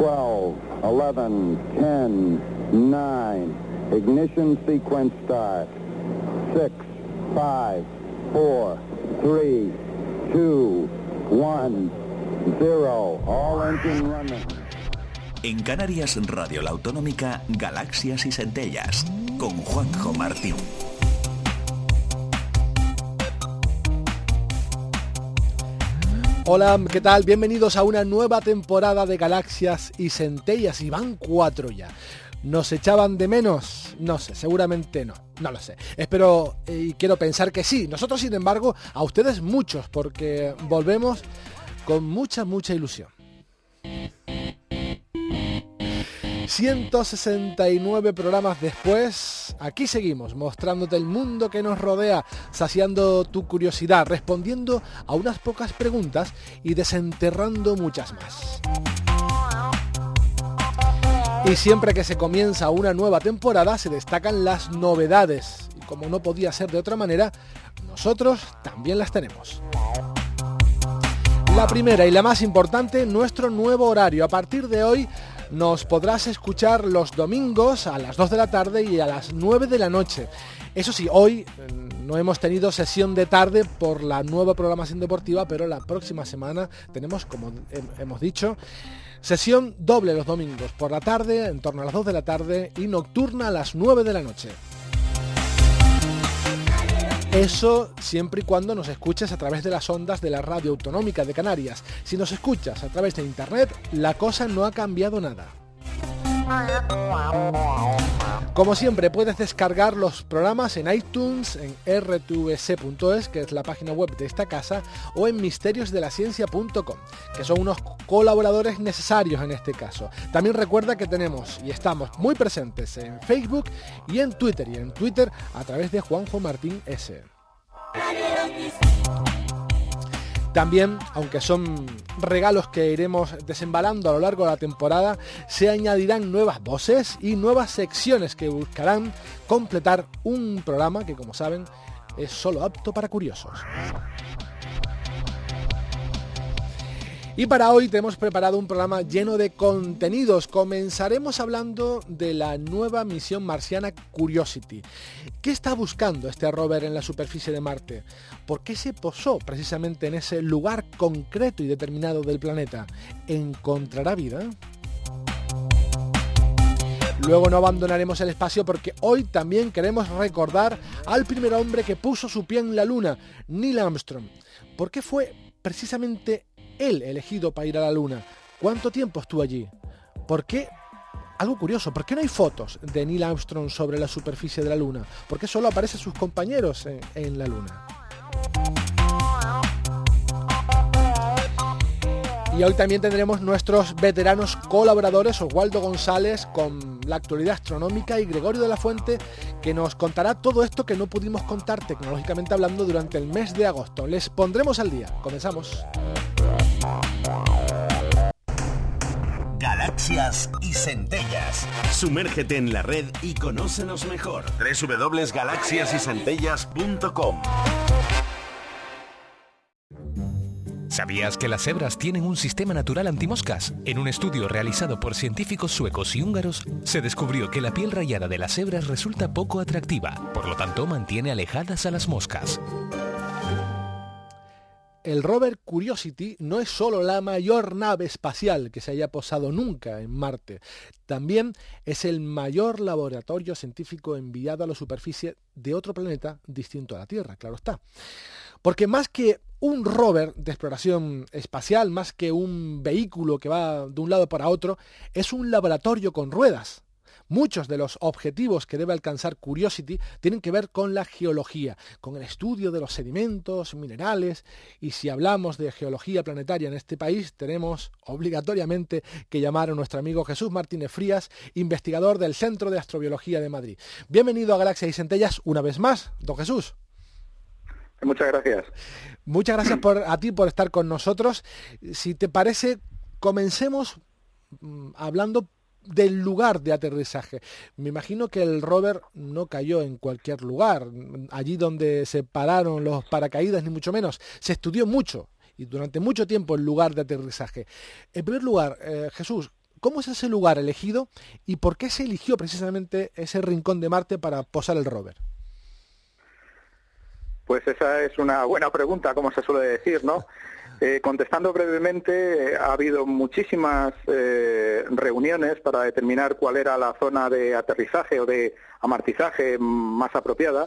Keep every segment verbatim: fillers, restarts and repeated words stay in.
twelve, eleven, ten, nine. Ignition sequence start. six, five, four, three, two, one, cero. All engine running. En Canarias Radio La Autonómica, Galaxias y Centellas, con Juanjo Martín. Hola, ¿qué tal? Bienvenidos a una nueva temporada de Galaxias y Centellas, y van cuatro ya. ¿Nos echaban de menos? No sé, seguramente no, no lo sé. Espero y quiero pensar que sí. Nosotros, sin embargo, a ustedes muchos, porque volvemos con mucha, mucha ilusión. ciento sesenta y nueve programas después, aquí seguimos, mostrándote el mundo que nos rodea, saciando tu curiosidad, respondiendo a unas pocas preguntas y desenterrando muchas más. Y siempre que se comienza una nueva temporada se destacan las novedades. Y como no podía ser de otra manera, nosotros también las tenemos. La primera y la más importante, nuestro nuevo horario. A partir de hoy nos podrás escuchar los domingos a las dos de la tarde y a las nueve de la noche. Eso sí, hoy no hemos tenido sesión de tarde por la nueva programación deportiva, pero la próxima semana tenemos, como hemos dicho, sesión doble los domingos, por la tarde, en torno a las dos de la tarde, y nocturna a las nueve de la noche. Eso siempre y cuando nos escuches a través de las ondas de la Radio Autonómica de Canarias. Si nos escuchas a través de internet, la cosa no ha cambiado nada. Como siempre, puedes descargar los programas en iTunes, en erre te ve ce punto es, que es la página web de esta casa, o en misterios de la ciencia punto com, que son unos colaboradores necesarios en este caso. También recuerda que tenemos y estamos muy presentes en Facebook y en Twitter, y en Twitter a través de Juanjo Martín S. También, aunque son regalos que iremos desembalando a lo largo de la temporada, se añadirán nuevas voces y nuevas secciones que buscarán completar un programa que, como saben, es solo apto para curiosos. Y para hoy tenemos preparado un programa lleno de contenidos. Comenzaremos hablando de la nueva misión marciana Curiosity. ¿Qué está buscando este rover en la superficie de Marte? ¿Por qué se posó precisamente en ese lugar concreto y determinado del planeta? ¿Encontrará vida? Luego no abandonaremos el espacio porque hoy también queremos recordar al primer hombre que puso su pie en la Luna, Neil Armstrong. ¿Por qué fue precisamente él elegido para ir a la Luna? ¿Cuánto tiempo estuvo allí? ¿Por qué? Algo curioso, ¿por qué no hay fotos de Neil Armstrong sobre la superficie de la Luna? ¿Por qué solo aparecen sus compañeros en, en la Luna? Y hoy también tendremos nuestros veteranos colaboradores, Oswaldo González con la actualidad astronómica y Gregorio de la Fuente, que nos contará todo esto que no pudimos contar tecnológicamente hablando durante el mes de agosto. Les pondremos al día. Comenzamos. Galaxias y Centellas. Sumérgete en la red y conócenos mejor. doble u doble u doble u punto galaxias y centellas punto com. ¿Sabías que las cebras tienen un sistema natural antimoscas? En un estudio realizado por científicos suecos y húngaros, se descubrió que la piel rayada de las cebras resulta poco atractiva, por lo tanto mantiene alejadas a las moscas. El rover Curiosity no es solo la mayor nave espacial que se haya posado nunca en Marte, también es el mayor laboratorio científico enviado a la superficie de otro planeta distinto a la Tierra, claro está. Porque más que un rover de exploración espacial, más que un vehículo que va de un lado para otro, es un laboratorio con ruedas. Muchos de los objetivos que debe alcanzar Curiosity tienen que ver con la geología, con el estudio de los sedimentos, minerales, y si hablamos de geología planetaria en este país, tenemos obligatoriamente que llamar a nuestro amigo Jesús Martínez Frías, investigador del Centro de Astrobiología de Madrid. Bienvenido a Galaxias y Centellas una vez más, don Jesús. Muchas gracias. Muchas gracias por, a ti por estar con nosotros. Si te parece, comencemos mmm, hablando del lugar de aterrizaje. Me imagino que el rover no cayó en cualquier lugar, allí donde se pararon los paracaídas, ni mucho menos. Se estudió mucho y durante mucho tiempo el lugar de aterrizaje. En primer lugar, eh, Jesús, ¿cómo es ese lugar elegido y por qué se eligió precisamente ese rincón de Marte para posar el rover? Pues esa es una buena pregunta, como se suele decir, ¿no? Eh, contestando brevemente, eh, ha habido muchísimas eh, reuniones para determinar cuál era la zona de aterrizaje o de amartizaje más apropiada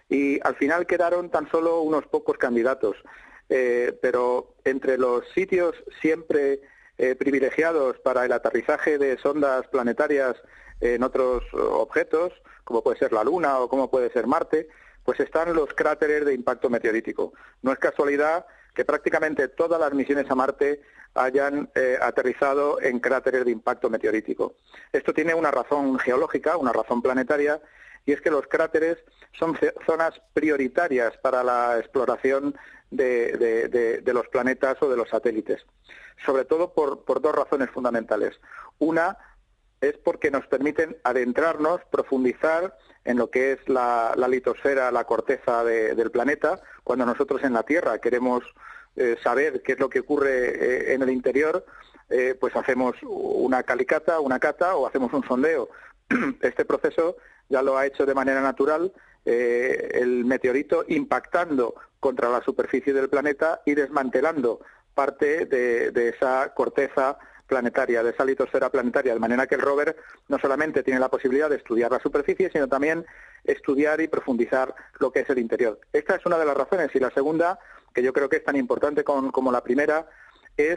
y al final quedaron tan solo unos pocos candidatos. Eh, pero entre los sitios siempre eh, privilegiados para el aterrizaje de sondas planetarias en otros objetos, como puede ser la Luna o como puede ser Marte, pues están los cráteres de impacto meteorítico. No es casualidad que prácticamente todas las misiones a Marte hayan eh, aterrizado en cráteres de impacto meteorítico. Esto tiene una razón geológica, una razón planetaria, y es que los cráteres son zonas prioritarias para la exploración de, de, de, de los planetas o de los satélites, sobre todo por, por dos razones fundamentales. Una es porque nos permiten adentrarnos, profundizar en lo que es la, la litosfera, la corteza de, del planeta. Cuando nosotros en la Tierra queremos eh, saber qué es lo que ocurre eh, en el interior, eh, pues hacemos una calicata, una cata o hacemos un sondeo. Este proceso ya lo ha hecho de manera natural eh, el meteorito impactando contra la superficie del planeta y desmantelando parte de, de esa corteza planetaria, de esa litosfera planetaria, de manera que el rover no solamente tiene la posibilidad de estudiar la superficie, sino también estudiar y profundizar lo que es el interior. Esta es una de las razones, y la segunda, que yo creo que es tan importante con, como la primera, es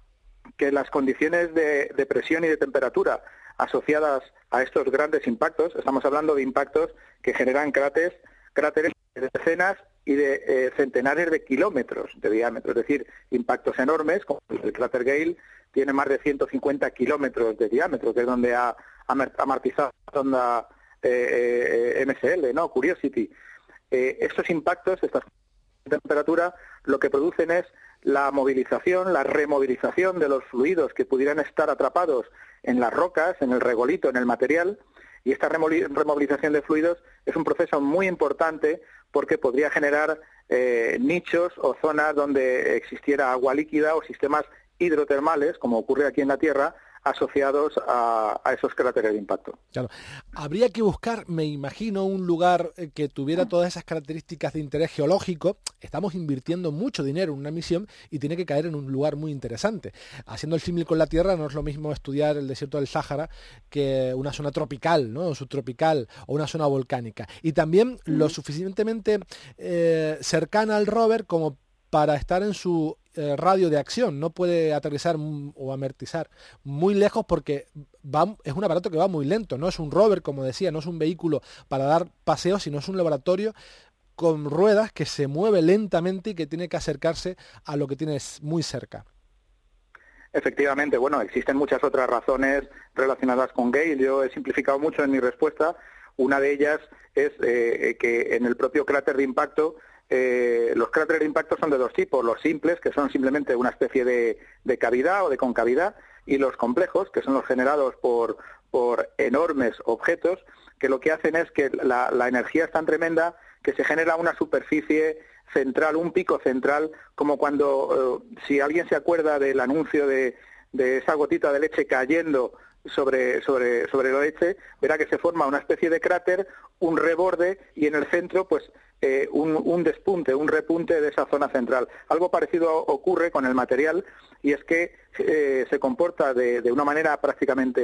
que las condiciones de, de presión y de temperatura asociadas a estos grandes impactos, estamos hablando de impactos que generan cráteres, cráteres de decenas y de eh, centenares de kilómetros de diámetro, es decir, impactos enormes, como el cráter Gale tiene más de ciento cincuenta kilómetros de diámetro, que es donde ha amartizado la sonda eh, eh, M S L, ¿no? Curiosity. Eh, estos impactos, estas temperatura, lo que producen es la movilización, la removilización de los fluidos que pudieran estar atrapados en las rocas, en el regolito, en el material, y esta removilización de fluidos es un proceso muy importante porque podría generar eh, nichos o zonas donde existiera agua líquida o sistemas hidrotermales, como ocurre aquí en la Tierra, asociados a, a esos cráteres de impacto. Claro. Habría que buscar, me imagino, un lugar que tuviera todas esas características de interés geológico. Estamos invirtiendo mucho dinero en una misión y tiene que caer en un lugar muy interesante. Haciendo el símil con la Tierra, no es lo mismo estudiar el desierto del Sáhara que una zona tropical, ¿no? Subtropical o una zona volcánica. Y también lo suficientemente eh, cercana al rover como para estar en su eh, radio de acción. No puede aterrizar m- o amartizar muy lejos porque va, es un aparato que va muy lento. No es un rover, como decía, no es un vehículo para dar paseos, sino es un laboratorio con ruedas que se mueve lentamente y que tiene que acercarse a lo que tienes muy cerca. Efectivamente, bueno, existen muchas otras razones relacionadas con Gale. Yo he simplificado mucho en mi respuesta. Una de ellas es eh, que en el propio cráter de impacto, Eh, los cráteres de impacto son de dos tipos, los simples, que son simplemente una especie de, de cavidad o de concavidad, y los complejos, que son los generados por, por enormes objetos, que lo que hacen es que la, la energía es tan tremenda que se genera una superficie central, un pico central, como cuando, eh, si alguien se acuerda del anuncio de, de esa gotita de leche cayendo sobre, sobre, sobre la leche, verá que se forma una especie de cráter, un reborde, y en el centro, pues, Eh, un, un despunte, un repunte de esa zona central. Algo parecido ocurre con el material, y es que eh, se comporta de, de una manera prácticamente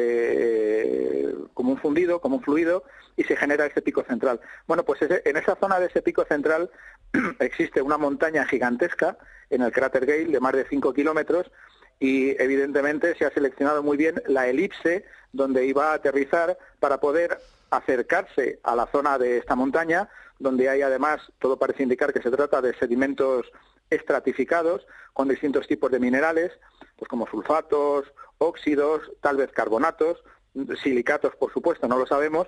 eh, como un fundido, como un fluido, y se genera ese pico central. Bueno, pues ese, en esa zona de ese pico central existe una montaña gigantesca en el cráter Gale de más de cinco kilómetros, y evidentemente se ha seleccionado muy bien la elipse donde iba a aterrizar para poder acercarse a la zona de esta montaña, donde hay además, todo parece indicar que se trata de sedimentos estratificados con distintos tipos de minerales, pues como sulfatos, óxidos, tal vez carbonatos, silicatos por supuesto, no lo sabemos,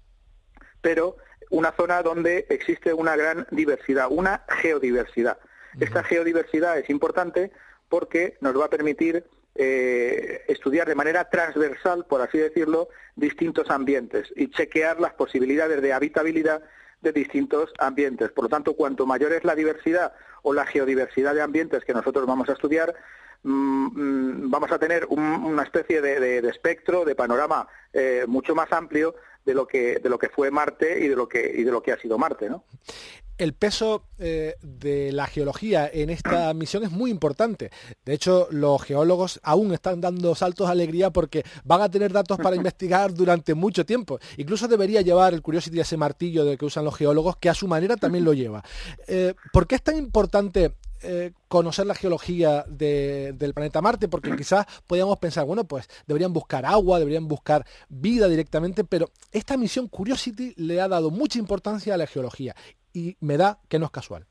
pero una zona donde existe una gran diversidad, una geodiversidad. Uh-huh. Esta geodiversidad es importante porque nos va a permitir eh, estudiar de manera transversal, por así decirlo, distintos ambientes y chequear las posibilidades de habitabilidad de distintos ambientes. Por lo tanto, cuanto mayor es la diversidad o la geodiversidad de ambientes que nosotros vamos a estudiar, mmm, vamos a tener un, una especie de, de, de espectro, de panorama eh, mucho más amplio de lo que de lo que fue Marte y de lo que y de lo que ha sido Marte, ¿no? El peso eh, de la geología en esta misión es muy importante. De hecho, los geólogos aún están dando saltos de alegría porque van a tener datos para investigar durante mucho tiempo. Incluso debería llevar el Curiosity ese martillo de que usan los geólogos, que a su manera también lo lleva. Eh, ¿Por qué es tan importante eh, conocer la geología de, del planeta Marte? Porque quizás podíamos pensar, bueno, pues deberían buscar agua, deberían buscar vida directamente, pero esta misión Curiosity le ha dado mucha importancia a la geología. Y me da que no es casual.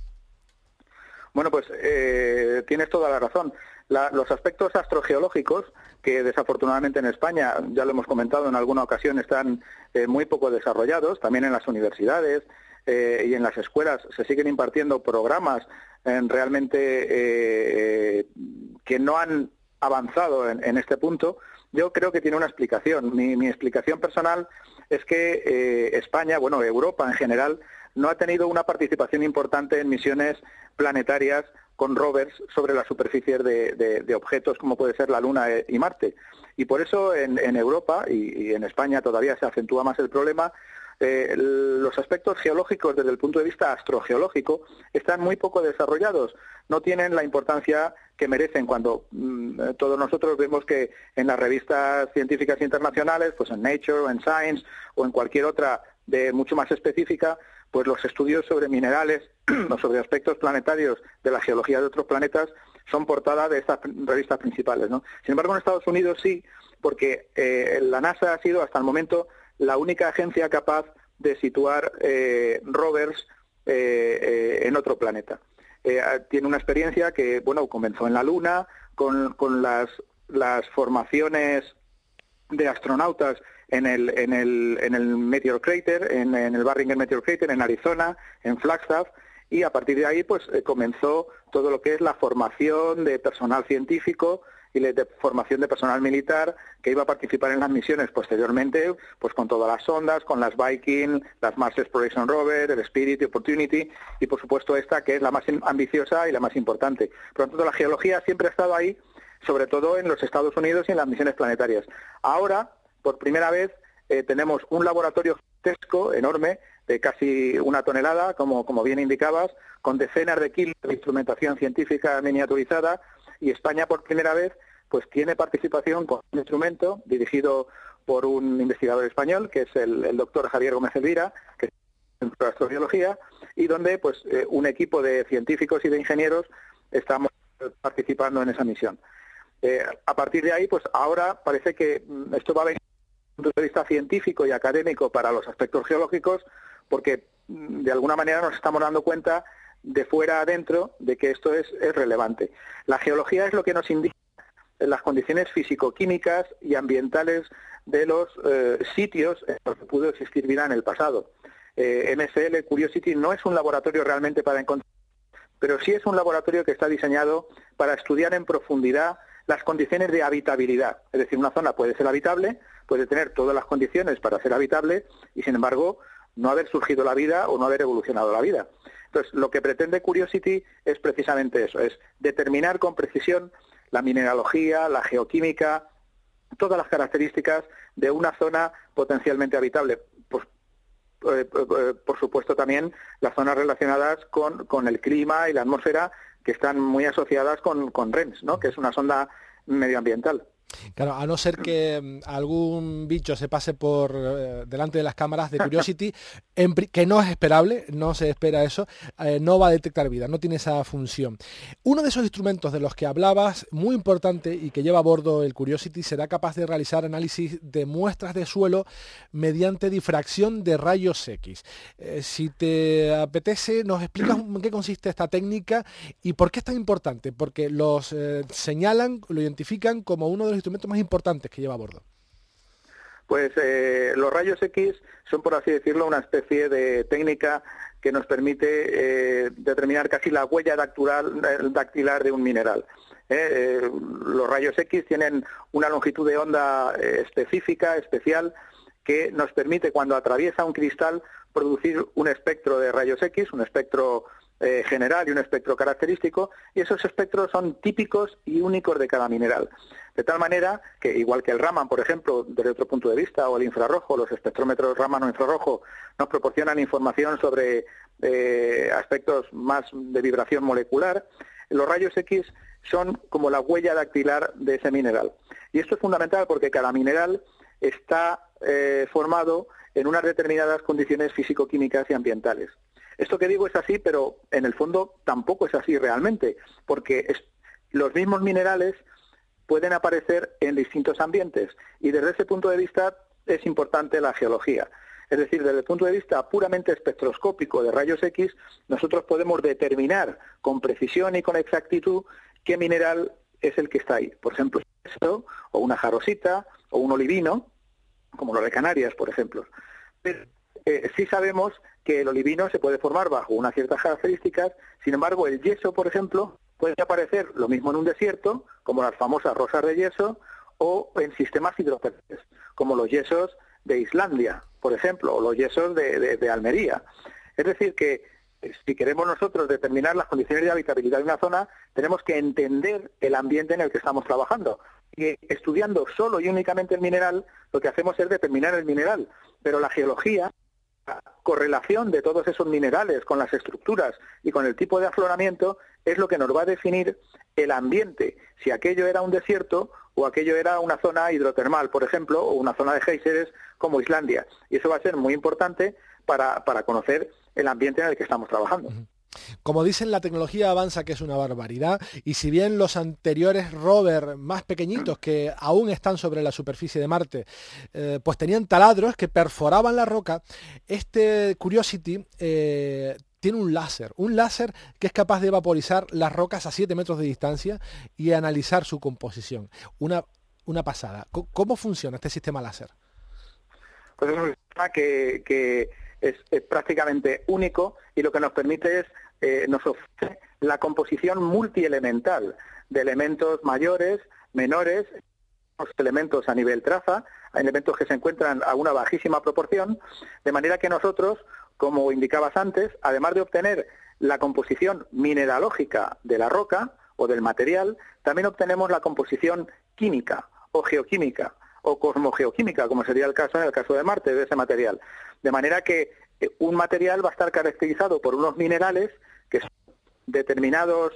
Bueno, pues eh, tienes toda la razón. La, los aspectos astrogeológicos, que desafortunadamente en España, ya lo hemos comentado en alguna ocasión, están eh, muy poco desarrollados, también en las universidades eh, y en las escuelas se siguen impartiendo programas eh, realmente eh, que no han avanzado en, en este punto. Yo creo que tiene una explicación. Mi, mi explicación personal es que eh, España, bueno, Europa en general, no ha tenido una participación importante en misiones planetarias con rovers sobre las superficies de, de, de objetos como puede ser la Luna y Marte. Y por eso en, en Europa y, y en España todavía se acentúa más el problema. Eh, los aspectos geológicos desde el punto de vista astrogeológico están muy poco desarrollados, no tienen la importancia que merecen cuando mmm, todos nosotros vemos que en las revistas científicas internacionales, pues en Nature o en Science o en cualquier otra de mucho más específica, pues los estudios sobre minerales o sobre aspectos planetarios de la geología de otros planetas son portada de estas revistas principales, ¿no? Sin embargo, en Estados Unidos sí, porque eh, la NASA ha sido hasta el momento la única agencia capaz de situar eh, rovers eh, eh, en otro planeta. Eh, tiene una experiencia que, bueno, comenzó en la Luna, con, con las, las formaciones de astronautas en el, en el, en el Meteor Crater, en, en el Barringer Meteor Crater, en Arizona, en Flagstaff, y a partir de ahí pues eh, comenzó todo lo que es la formación de personal científico y de formación de personal militar que iba a participar en las misiones posteriormente, pues con todas las sondas, con las Viking, las Mars Exploration Rover, el Spirit y Opportunity, y por supuesto esta que es la más ambiciosa y la más importante. Por lo tanto, la geología siempre ha estado ahí, sobre todo en los Estados Unidos y en las misiones planetarias. Ahora, por primera vez, eh, tenemos un laboratorio gigantesco, enorme, de casi una tonelada, como, como bien indicabas, con decenas de kilos de instrumentación científica miniaturizada, y España por primera vez pues tiene participación con un instrumento dirigido por un investigador español, que es el, el doctor Javier Gómez Elvira, que es en astrobiología, y donde pues eh, un equipo de científicos y de ingenieros estamos participando en esa misión. Eh, a partir de ahí, pues ahora parece que esto va a venir desde un punto de vista científico y académico para los aspectos geológicos, porque de alguna manera nos estamos dando cuenta de fuera a adentro de que esto es, es relevante. La geología es lo que nos indica las condiciones físico-químicas y ambientales de los eh, sitios en los que pudo existir vida en el pasado. Eh, M S L Curiosity no es un laboratorio realmente para encontrar, pero sí es un laboratorio que está diseñado para estudiar en profundidad las condiciones de habitabilidad. Es decir, una zona puede ser habitable, puede tener todas las condiciones para ser habitable y, sin embargo, no haber surgido la vida o no haber evolucionado la vida. Entonces, lo que pretende Curiosity es precisamente eso, es determinar con precisión la mineralogía, la geoquímica, todas las características de una zona potencialmente habitable. Pues, eh, eh, por supuesto, también las zonas relacionadas con, con el clima y la atmósfera, que están muy asociadas con, con REMS, ¿no?, que es una sonda medioambiental. Claro, a no ser que algún bicho se pase por eh, delante de las cámaras de Curiosity, en, que no es esperable, no se espera eso, eh, no va a detectar vida, no tiene esa función. Uno de esos instrumentos de los que hablabas, muy importante y que lleva a bordo el Curiosity, será capaz de realizar análisis de muestras de suelo mediante difracción de rayos X. Eh, si te apetece, nos explicas en qué consiste esta técnica y por qué es tan importante, porque los eh, señalan, lo identifican como uno de los instrumentos más importantes que lleva a bordo. Pues eh, los rayos X son, por así decirlo, una especie de técnica que nos permite eh, determinar casi la huella dactilar, dactilar de un mineral. Eh, eh, los rayos X tienen una longitud de onda eh, específica, especial, que nos permite, cuando atraviesa un cristal, producir un espectro de rayos X, un espectro eh, general y un espectro característico, y esos espectros son típicos y únicos de cada mineral. De tal manera que, igual que el Raman, por ejemplo, desde otro punto de vista, o el infrarrojo, los espectrómetros Raman o infrarrojo nos proporcionan información sobre eh, aspectos más de vibración molecular, los rayos X son como la huella dactilar de ese mineral. Y esto es fundamental porque cada mineral está eh, formado en unas determinadas condiciones físico-químicas y ambientales. Esto que digo es así, pero en el fondo tampoco es así realmente, porque es, los mismos minerales pueden aparecer en distintos ambientes, y desde ese punto de vista es importante la geología. Es decir, desde el punto de vista puramente espectroscópico de rayos X, nosotros podemos determinar con precisión y con exactitud qué mineral es el que está ahí. Por ejemplo, esto, o una jarosita, o un olivino, como los de Canarias, por ejemplo. Pero, eh, sí sabemos que el olivino se puede formar bajo unas ciertas características, sin embargo, el yeso, por ejemplo, puede aparecer lo mismo en un desierto, como las famosas rosas de yeso, o en sistemas hidrotermales, como los yesos de Islandia, por ejemplo, o los yesos de, de, de Almería. Es decir, que si queremos nosotros determinar las condiciones de habitabilidad de una zona, tenemos que entender el ambiente en el que estamos trabajando. Y estudiando solo y únicamente el mineral, lo que hacemos es determinar el mineral, pero la geología, la correlación de todos esos minerales con las estructuras y con el tipo de afloramiento es lo que nos va a definir el ambiente, si aquello era un desierto o aquello era una zona hidrotermal, por ejemplo, o una zona de géiseres como Islandia. Y eso va a ser muy importante para, para conocer el ambiente en el que estamos trabajando. Como dicen, la tecnología avanza, que es una barbaridad, y si bien los anteriores rovers más pequeñitos que aún están sobre la superficie de Marte, eh, pues tenían taladros que perforaban la roca, este Curiosity eh, tiene un láser, un láser que es capaz de vaporizar las rocas a siete metros de distancia y analizar su composición. Una, una pasada. ¿Cómo funciona este sistema láser? Pues es un sistema que... que... Es, es prácticamente único, y lo que nos permite es, eh, nos ofrece la composición multielemental de elementos mayores, menores, elementos a nivel traza, elementos que se encuentran a una bajísima proporción, de manera que nosotros, como indicabas antes, además de obtener la composición mineralógica de la roca o del material, también obtenemos la composición química o geoquímica o cosmogeoquímica, como sería el caso en el caso de Marte, de ese material. De manera que eh, un material va a estar caracterizado por unos minerales que son determinados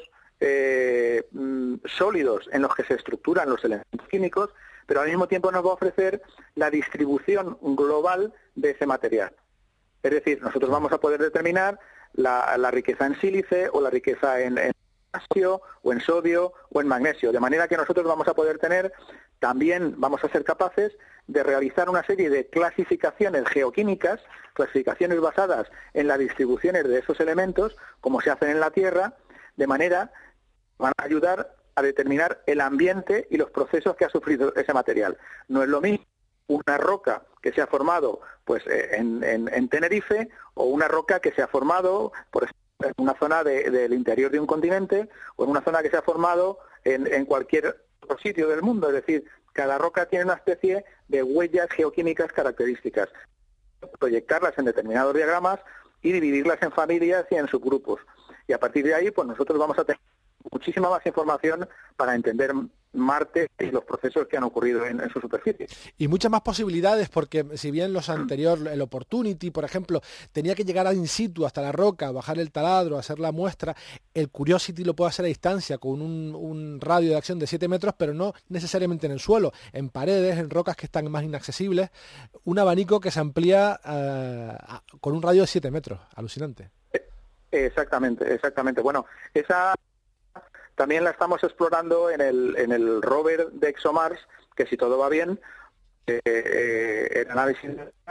eh, mm, sólidos en los que se estructuran los elementos químicos, pero al mismo tiempo nos va a ofrecer la distribución global de ese material. Es decir, nosotros vamos a poder determinar la, la riqueza en sílice o la riqueza en, en potasio o en sodio o en magnesio, de manera que nosotros vamos a poder tener, también vamos a ser capaces de realizar una serie de clasificaciones geoquímicas, clasificaciones basadas en las distribuciones de esos elementos, como se hacen en la Tierra, de manera que van a ayudar a determinar el ambiente y los procesos que ha sufrido ese material. No es lo mismo una roca que se ha formado pues en, en, en Tenerife, o una roca que se ha formado, por ejemplo, en una zona de, del interior de un continente, o en una zona que se ha formado en, en cualquier otro sitio del mundo. Es decir, cada roca tiene una especie de huellas geoquímicas características. Proyectarlas en determinados diagramas y dividirlas en familias y en subgrupos. Y a partir de ahí, pues nosotros vamos a tener muchísima más información para entender Marte y los procesos que han ocurrido en, en su superficie. Y muchas más posibilidades, porque si bien los anteriores, el Opportunity, por ejemplo, tenía que llegar in situ hasta la roca, bajar el taladro, hacer la muestra, el Curiosity lo puede hacer a distancia con un, un radio de acción de siete metros, pero no necesariamente en el suelo, en paredes, en rocas que están más inaccesibles, un abanico que se amplía uh, con un radio de siete metros, alucinante. Exactamente, exactamente. Bueno, esa también la estamos explorando en el en el rover de ExoMars, que si todo va bien, eh, eh, el análisis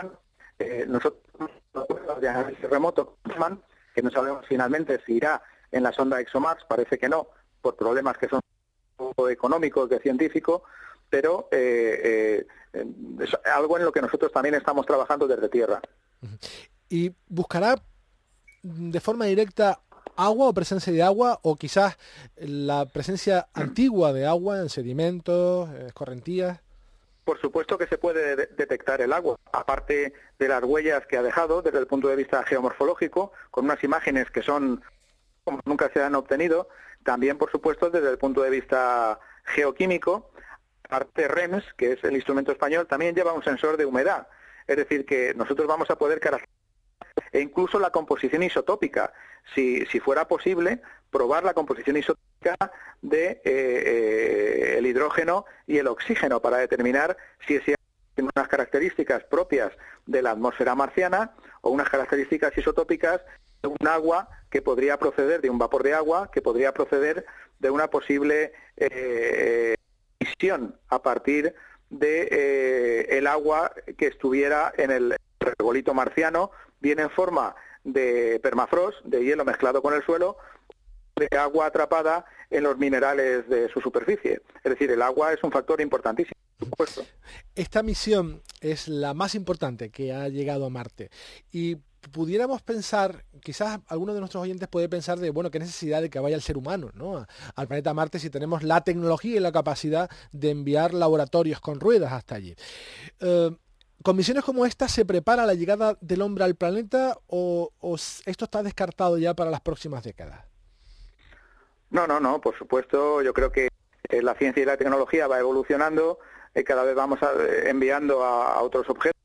eh, nosotros de análisis remoto, que no sabemos finalmente si irá en la sonda ExoMars, parece que no, por problemas que son económicos, de científico, pero eh, eh, es algo en lo que nosotros también estamos trabajando desde Tierra. ¿Y buscará de forma directa agua o presencia de agua, o quizás la presencia antigua de agua en sedimentos, escorrentías? Por supuesto que se puede de- detectar el agua, aparte de las huellas que ha dejado desde el punto de vista geomorfológico, con unas imágenes que son como nunca se han obtenido. También, por supuesto, desde el punto de vista geoquímico, Marte REMS, que es el instrumento español, también lleva un sensor de humedad. Es decir, que nosotros vamos a poder caracterizar e incluso la composición isotópica, si, si fuera posible, probar la composición isotópica de eh, eh, el hidrógeno y el oxígeno para determinar si ese tiene unas características propias de la atmósfera marciana o unas características isotópicas de un agua que podría proceder de un vapor de agua, que podría proceder de una posible eh, emisión a partir de eh, el agua que estuviera en el regolito marciano, bien en forma de permafrost, de hielo mezclado con el suelo, de agua atrapada en los minerales de su superficie. Es decir, el agua es un factor importantísimo, por supuesto. Esta misión es la más importante que ha llegado a Marte y pudiéramos pensar, quizás alguno de nuestros oyentes puede pensar de, bueno, qué necesidad de que vaya el ser humano, ¿no?, al planeta Marte si tenemos la tecnología y la capacidad de enviar laboratorios con ruedas hasta allí. Eh, ¿Con misiones como esta se prepara la llegada del hombre al planeta o, o esto está descartado ya para las próximas décadas? No, no, no, por supuesto, yo creo que la ciencia y la tecnología va evolucionando, eh, cada vez vamos a, eh, enviando a, a otros objetos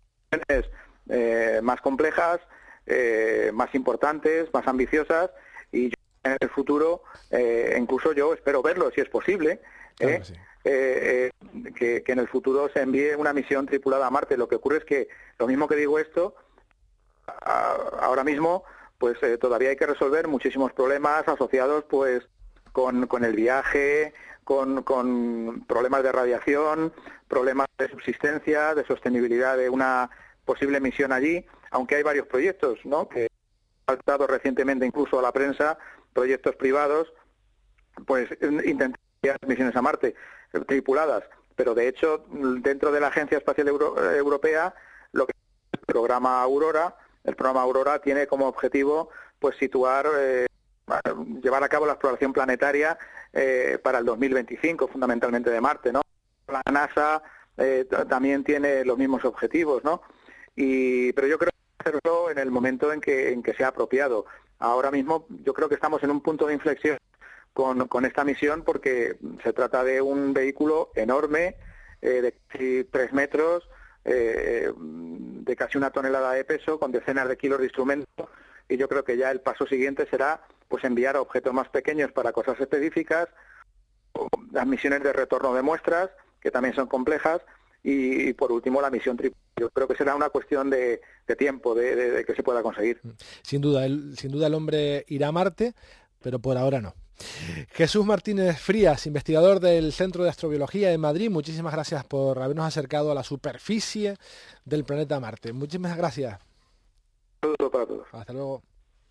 eh, más complejas, eh, más importantes, más ambiciosas, y yo, en el futuro, eh, incluso yo espero verlo, si es posible, claro eh, que sí. Eh, eh, que, que en el futuro se envíe una misión tripulada a Marte. Lo que ocurre es que, lo mismo que digo esto, a, ahora mismo pues eh, todavía hay que resolver muchísimos problemas asociados pues con, con el viaje, con, con problemas de radiación, problemas de subsistencia, de sostenibilidad de una posible misión allí, aunque hay varios proyectos, ¿no?, que han saltado recientemente incluso a la prensa, proyectos privados, pues intentar misiones a Marte tripuladas, pero de hecho dentro de la Agencia Espacial Euro- Europea lo que es el programa Aurora, el programa Aurora tiene como objetivo pues situar, eh, llevar a cabo la exploración planetaria eh, para el dos mil veinticinco, fundamentalmente de Marte, ¿no? La NASA eh, t- también tiene los mismos objetivos, ¿no? Y pero yo creo que hacerlo en el momento en que en que sea apropiado. Ahora mismo yo creo que estamos en un punto de inflexión Con, con esta misión porque se trata de un vehículo enorme, eh, de casi tres metros, eh, de casi una tonelada de peso, con decenas de kilos de instrumentos, y yo creo que ya el paso siguiente será pues enviar objetos más pequeños para cosas específicas, las misiones de retorno de muestras, que también son complejas, y, y por último la misión triple. Yo creo que será una cuestión de, de tiempo, de, de, de que se pueda conseguir. Sin duda, el, sin duda el hombre irá a Marte, pero por ahora no. Jesús Martínez Frías, investigador del Centro de Astrobiología de Madrid, muchísimas gracias por habernos acercado a la superficie del planeta Marte. Muchísimas gracias. Un saludo para todos. Hasta luego.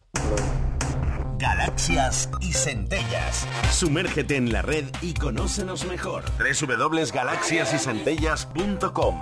Galaxias y centellas. Sumérgete en la red y conócenos mejor. doble u doble u doble u punto galaxias y centellas punto com.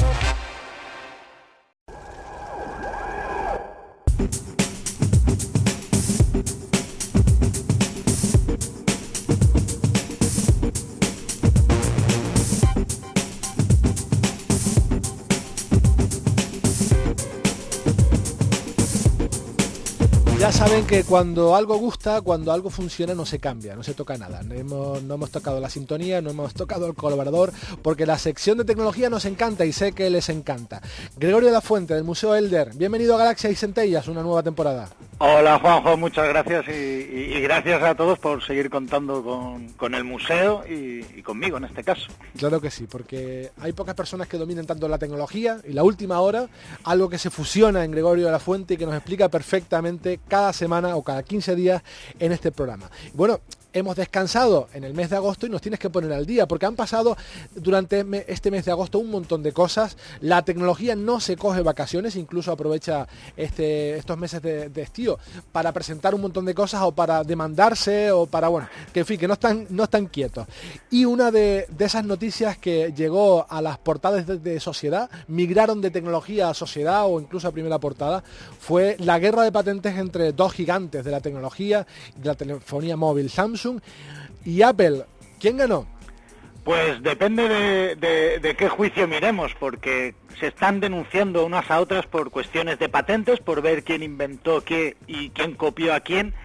Ya saben que cuando algo gusta, cuando algo funciona, no se cambia, no se toca nada. No hemos, no hemos tocado la sintonía, no hemos tocado el colaborador, porque la sección de tecnología nos encanta y sé que les encanta. Gregorio de la Fuente, del Museo Elder, bienvenido a Galaxias y Centellas, una nueva temporada. Hola Juanjo, muchas gracias y, y, y gracias a todos por seguir contando con, con el museo y, y conmigo en este caso. Claro que sí, porque hay pocas personas que dominen tanto la tecnología y la última hora, algo que se fusiona en Gregorio de la Fuente y que nos explica perfectamente cada semana o cada quince días en este programa. Bueno, hemos descansado en el mes de agosto y nos tienes que poner al día, porque han pasado durante este mes de agosto un montón de cosas. La tecnología no se coge vacaciones, incluso aprovecha este, estos meses de, de estío para presentar un montón de cosas o para demandarse o para, bueno, que en fin, que no están, no están quietos. Y una de, de esas noticias que llegó a las portadas de, de Sociedad, migraron de tecnología a Sociedad o incluso a primera portada, fue la guerra de patentes entre dos gigantes de la tecnología y de la telefonía móvil, Samsung y Apple. ¿Quién ganó? Pues depende de, de, de qué juicio miremos, porque se están denunciando unas a otras por cuestiones de patentes, por ver quién inventó qué y quién copió a quién,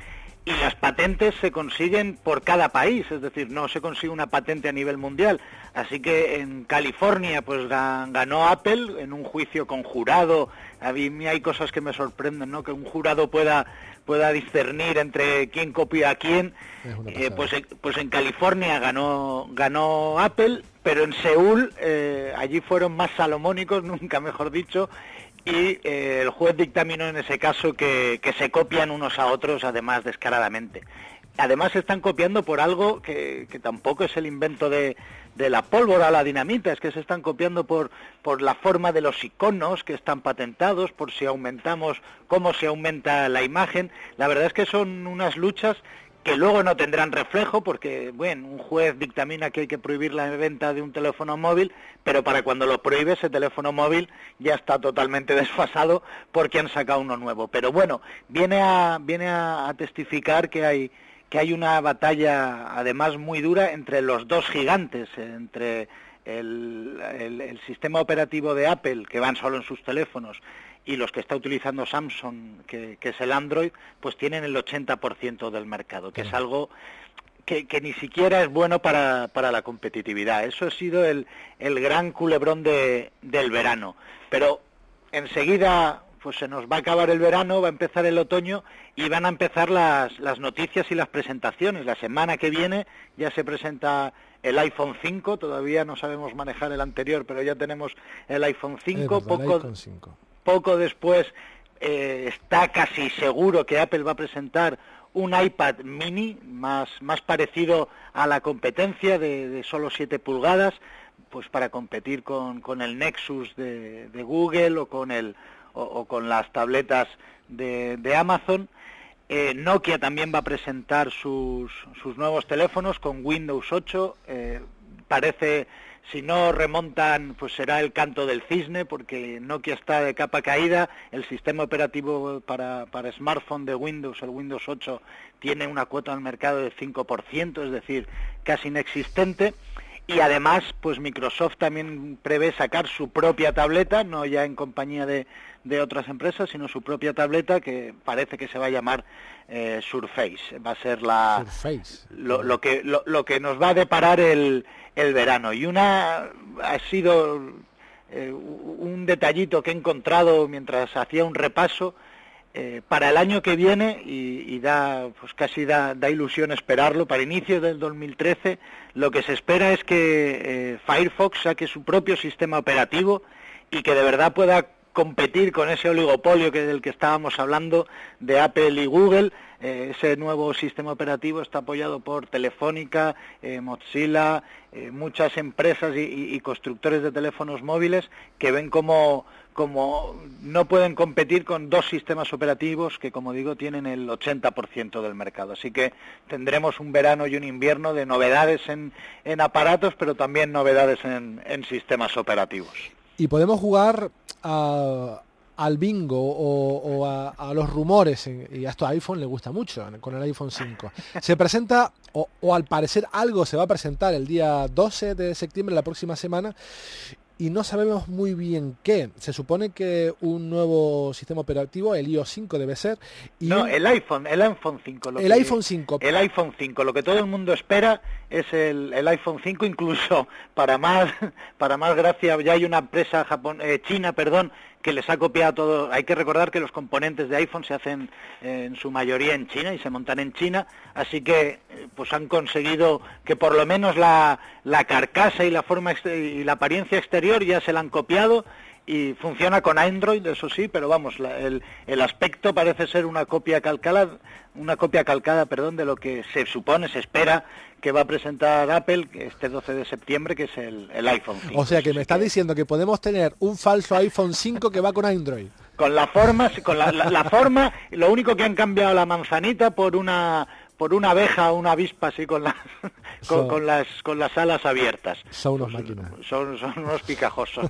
y las patentes se consiguen por cada país, es decir, no se consigue una patente a nivel mundial. Así que en California pues ganó Apple en un juicio con jurado. A mí hay cosas que me sorprenden, ¿no? Que un jurado pueda pueda discernir entre quién copia a quién. Eh, pues, pues en California ganó ganó Apple, pero en Seúl eh, allí fueron más salomónicos, nunca mejor dicho, y eh, el juez dictaminó en ese caso que, que se copian unos a otros, además descaradamente. Además se están copiando por algo que, que tampoco es el invento de, de la pólvora, la dinamita, es que se están copiando por, por la forma de los iconos que están patentados, por si aumentamos, cómo se aumenta la imagen. La verdad es que son unas luchas que luego no tendrán reflejo, porque, bueno, un juez dictamina que hay que prohibir la venta de un teléfono móvil, pero para cuando lo prohíbe ese teléfono móvil ya está totalmente desfasado porque han sacado uno nuevo. Pero bueno, viene a viene a, a testificar que hay que hay una batalla además muy dura entre los dos gigantes, entre el, el, el sistema operativo de Apple, que van solo en sus teléfonos, y los que está utilizando Samsung, que, que es el Android, pues tienen el ochenta por ciento del mercado, que es algo que, que ni siquiera es bueno para, para la competitividad. Eso ha sido el, el gran culebrón de, del verano. Pero enseguida pues se nos va a acabar el verano, va a empezar el otoño y van a empezar las, las noticias y las presentaciones. La semana que viene ya se presenta el iPhone cinco, todavía no sabemos manejar el anterior, pero ya tenemos el iPhone cinco. Es verdad, poco, el iPhone cinco. Poco después eh, está casi seguro que Apple va a presentar un iPad mini más, más parecido a la competencia de, de solo siete pulgadas, pues para competir con, con el Nexus de, de Google o con el o, o con las tabletas de, de Amazon. Eh, Nokia también va a presentar sus, sus nuevos teléfonos con Windows ocho. Eh, parece, si no remontan, pues será el canto del cisne, porque Nokia está de capa caída. El sistema operativo para, para smartphone de Windows, el Windows ocho, tiene una cuota en el mercado de cinco por ciento, es decir, casi inexistente. Y además, pues Microsoft también prevé sacar su propia tableta, no ya en compañía de, de otras empresas, sino su propia tableta, que parece que se va a llamar eh, Surface. Va a ser la Surface. Lo, lo que lo, lo que nos va a deparar el, el verano. Y una ha sido eh, un detallito que he encontrado mientras hacía un repaso. Eh, para el año que viene, y, y da pues casi da, da ilusión esperarlo, para inicios del dos mil trece, lo que se espera es que eh, Firefox saque su propio sistema operativo y que de verdad pueda competir con ese oligopolio que del que estábamos hablando de Apple y Google. Eh, ese nuevo sistema operativo está apoyado por Telefónica, eh, Mozilla, eh, muchas empresas y, y, y constructores de teléfonos móviles que ven como como no pueden competir con dos sistemas operativos que, como digo, tienen el ochenta por ciento del mercado. Así que tendremos un verano y un invierno de novedades en, en aparatos, pero también novedades en, en sistemas operativos. Y podemos jugar a, al bingo o, o a, a los rumores, y a esto a iPhone le gusta mucho, con el iPhone cinco. Se presenta, o, o al parecer algo se va a presentar el día doce de septiembre, la próxima semana, y no sabemos muy bien qué. Se supone que un nuevo sistema operativo, el iOS cinco debe ser. Y no, un... el iPhone, el iPhone cinco. Lo el que, iPhone cinco. El iPhone cinco. Lo que todo el mundo espera es el, el iPhone cinco, incluso para más para más gracia, ya hay una empresa Japón, eh, china, perdón, que les ha copiado todo. Hay que recordar que los componentes de iPhone se hacen eh, en su mayoría en China y se montan en China, así que eh, pues han conseguido que por lo menos la, la carcasa y la forma y la apariencia exterior ya se la han copiado, y funciona con Android, eso sí, pero vamos, la, el, el aspecto parece ser una copia calcada, una copia calcada, perdón, de lo que se supone, se espera que va a presentar Apple este doce de septiembre, que es el, el iPhone cinco. O sea que me estás que... diciendo que podemos tener un falso iPhone cinco que va con Android. Con la forma, con la, la, la forma, lo único que han cambiado la manzanita por una por una abeja o una avispa así con las con, son, con las con las alas abiertas. Son unos máquinas. Son, son unos picajosos.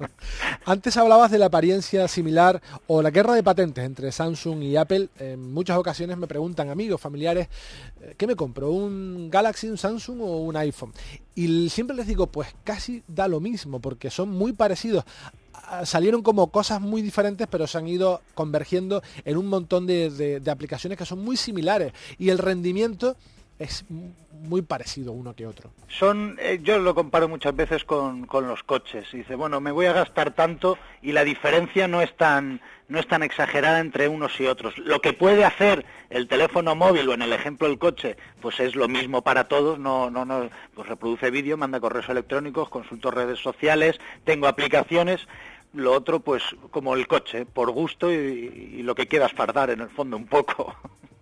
Antes hablabas de la apariencia similar o la guerra de patentes entre Samsung y Apple. En muchas ocasiones me preguntan amigos, familiares, ¿qué me compro? ¿Un Galaxy, un Samsung o un iPhone? Y siempre les digo, pues casi da lo mismo, porque son muy parecidos. salieron como cosas muy diferentes, pero se han ido convergiendo en un montón de, de, de aplicaciones que son muy similares y el rendimiento es muy parecido uno que otro. Son, eh, yo lo comparo muchas veces con, con los coches. Y dice, bueno, me voy a gastar tanto y la diferencia no es tan no es tan exagerada entre unos y otros. Lo que puede hacer el teléfono móvil o en el ejemplo el coche, pues es lo mismo para todos. No, no, no, pues reproduce vídeo, manda correos electrónicos, consulto redes sociales, tengo aplicaciones. Lo otro, pues como el coche, por gusto y, y lo que quieras fardar en el fondo un poco.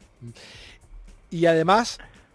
Y además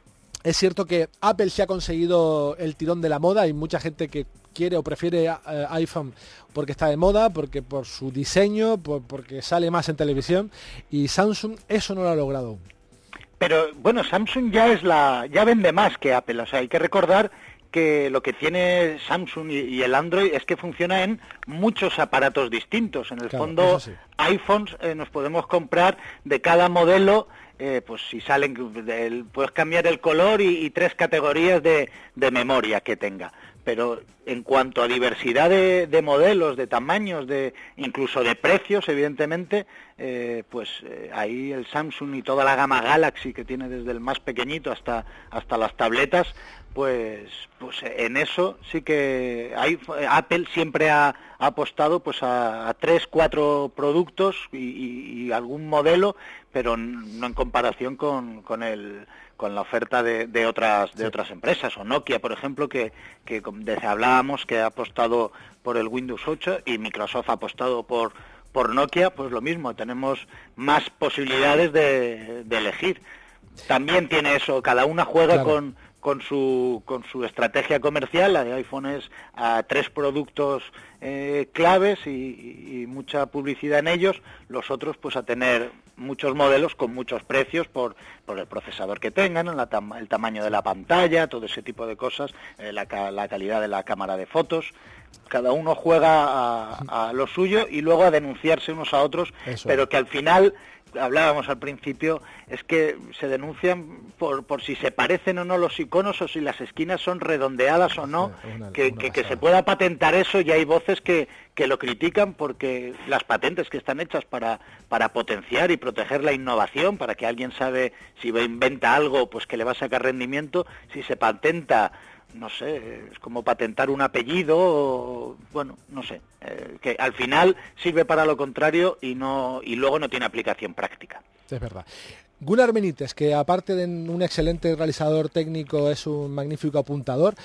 es cierto que Apple se ha conseguido el tirón de la moda. Hay mucha gente que quiere o prefiere uh, iPhone porque está de moda, porque por su diseño, por, porque sale más en televisión, y Samsung eso no lo ha logrado aún. Pero bueno, Samsung ya es la ya vende más que Apple. O sea, hay que recordar que lo que tiene Samsung y, y el Android es que funciona en muchos aparatos distintos. En el claro, fondo, sí. iPhones eh, nos podemos comprar de cada modelo. Eh, pues si salen, del, puedes cambiar el color y, y tres categorías de, de memoria que tenga. Pero en cuanto a diversidad de, de modelos, de tamaños, de incluso de precios, evidentemente, eh, pues eh, ahí el Samsung y toda la gama Galaxy que tiene desde el más pequeñito hasta hasta las tabletas, pues pues en eso sí que hay, Apple siempre ha, ha apostado pues a, a tres, cuatro productos y, y, y algún modelo, pero no en comparación con, con el con la oferta de, de otras de sí. otras empresas, o Nokia, por ejemplo, que, que desde hablábamos que ha apostado por el Windows ocho y Microsoft ha apostado por por Nokia, pues lo mismo, tenemos más posibilidades de, de elegir. También tiene eso, cada una juega claro. con con su con su estrategia comercial. La de iPhone es a tres productos eh, claves y, y mucha publicidad en ellos. Los otros pues a tener muchos modelos con muchos precios por por el procesador que tengan, la tam- el tamaño de la pantalla, todo ese tipo de cosas, eh, la, ca- la calidad de la cámara de fotos. Cada uno juega a, a lo suyo y luego a denunciarse unos a otros, Eso. pero que al final, hablábamos al principio, es que se denuncian por, por si se parecen o no los iconos o si las esquinas son redondeadas o no, sí, una, que, una que, que se pueda patentar eso, y hay voces que, que lo critican porque las patentes que están hechas para, para potenciar y proteger la innovación, para que alguien sabe si inventa algo pues que le va a sacar rendimiento, si se patenta, no sé, es como patentar un apellido, o, bueno, no sé, eh, que al final sirve para lo contrario y no y luego no tiene aplicación práctica. Es verdad. Gunnar Benítez, que aparte de un excelente realizador técnico, es un magnífico apuntador,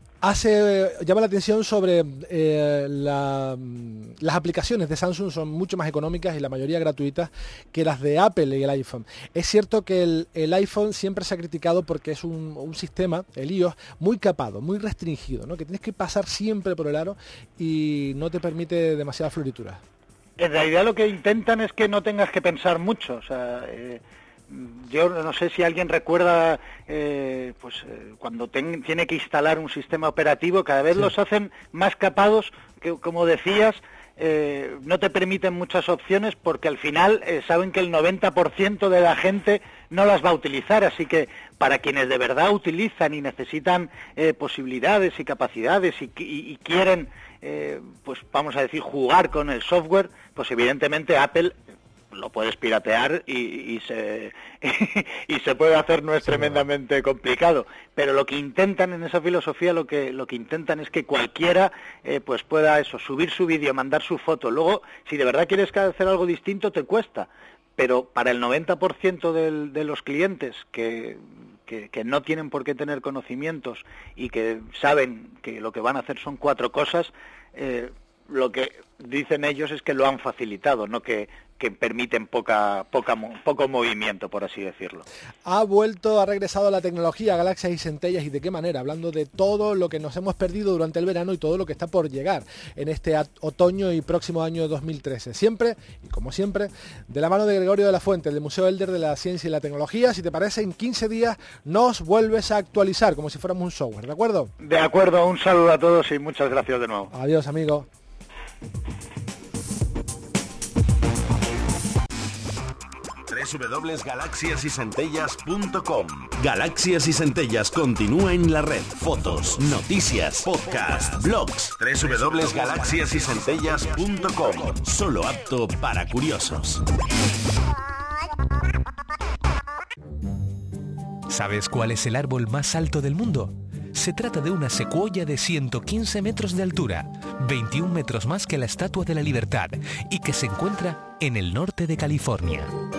hace llama la atención sobre eh, la, las aplicaciones de Samsung son mucho más económicas y la mayoría gratuitas que las de Apple y el iPhone. Es cierto que el, el iPhone siempre se ha criticado porque es un, un sistema, el iOS, muy capado, muy restringido, ¿no? Que tienes que pasar siempre por el aro y no te permite demasiada floritura. En realidad lo que intentan es que no tengas que pensar mucho, o sea... Eh... Yo no sé si alguien recuerda eh, pues eh, cuando ten, tiene que instalar un sistema operativo, cada vez sí. los hacen más capados, que como decías, eh, no te permiten muchas opciones porque al final eh, saben que el noventa por ciento de la gente no las va a utilizar, así que para quienes de verdad utilizan y necesitan eh, posibilidades y capacidades y, y, y quieren, eh, pues vamos a decir, jugar con el software, pues evidentemente Apple lo puedes piratear y, y se y se puede hacer, no es sí, tremendamente no. complicado, pero lo que intentan en esa filosofía lo que lo que intentan es que cualquiera eh, pues pueda eso, subir su vídeo, mandar su foto. Luego, si de verdad quieres hacer algo distinto, te cuesta, pero para el noventa por ciento del, de los clientes que, que que no tienen por qué tener conocimientos y que saben que lo que van a hacer son cuatro cosas, eh, lo que dicen ellos es que lo han facilitado, no que, que permiten poca, poca, poco movimiento, por así decirlo. Ha vuelto, ha regresado a la tecnología, galaxias y centellas, y de qué manera, hablando de todo lo que nos hemos perdido durante el verano y todo lo que está por llegar en este otoño y próximo año dos mil trece. Siempre, y como siempre, de la mano de Gregorio de la Fuente, del Museo Elder de la Ciencia y la Tecnología. Si te parece, en quince días nos vuelves a actualizar, como si fuéramos un software, ¿de acuerdo? De acuerdo, un saludo a todos y muchas gracias de nuevo. Adiós, amigo. doble doble u doble u doble u punto galaxias y centellas punto com. Galaxias y Centellas continúa en la red. Fotos, noticias, podcast, blogs. doble u doble u doble u punto galaxias y centellas punto com. Solo apto para curiosos. ¿Sabes cuál es el árbol más alto del mundo? Se trata de una secuoya de ciento quince metros de altura, veintiún metros más que la Estatua de la Libertad, y que se encuentra en el norte de California.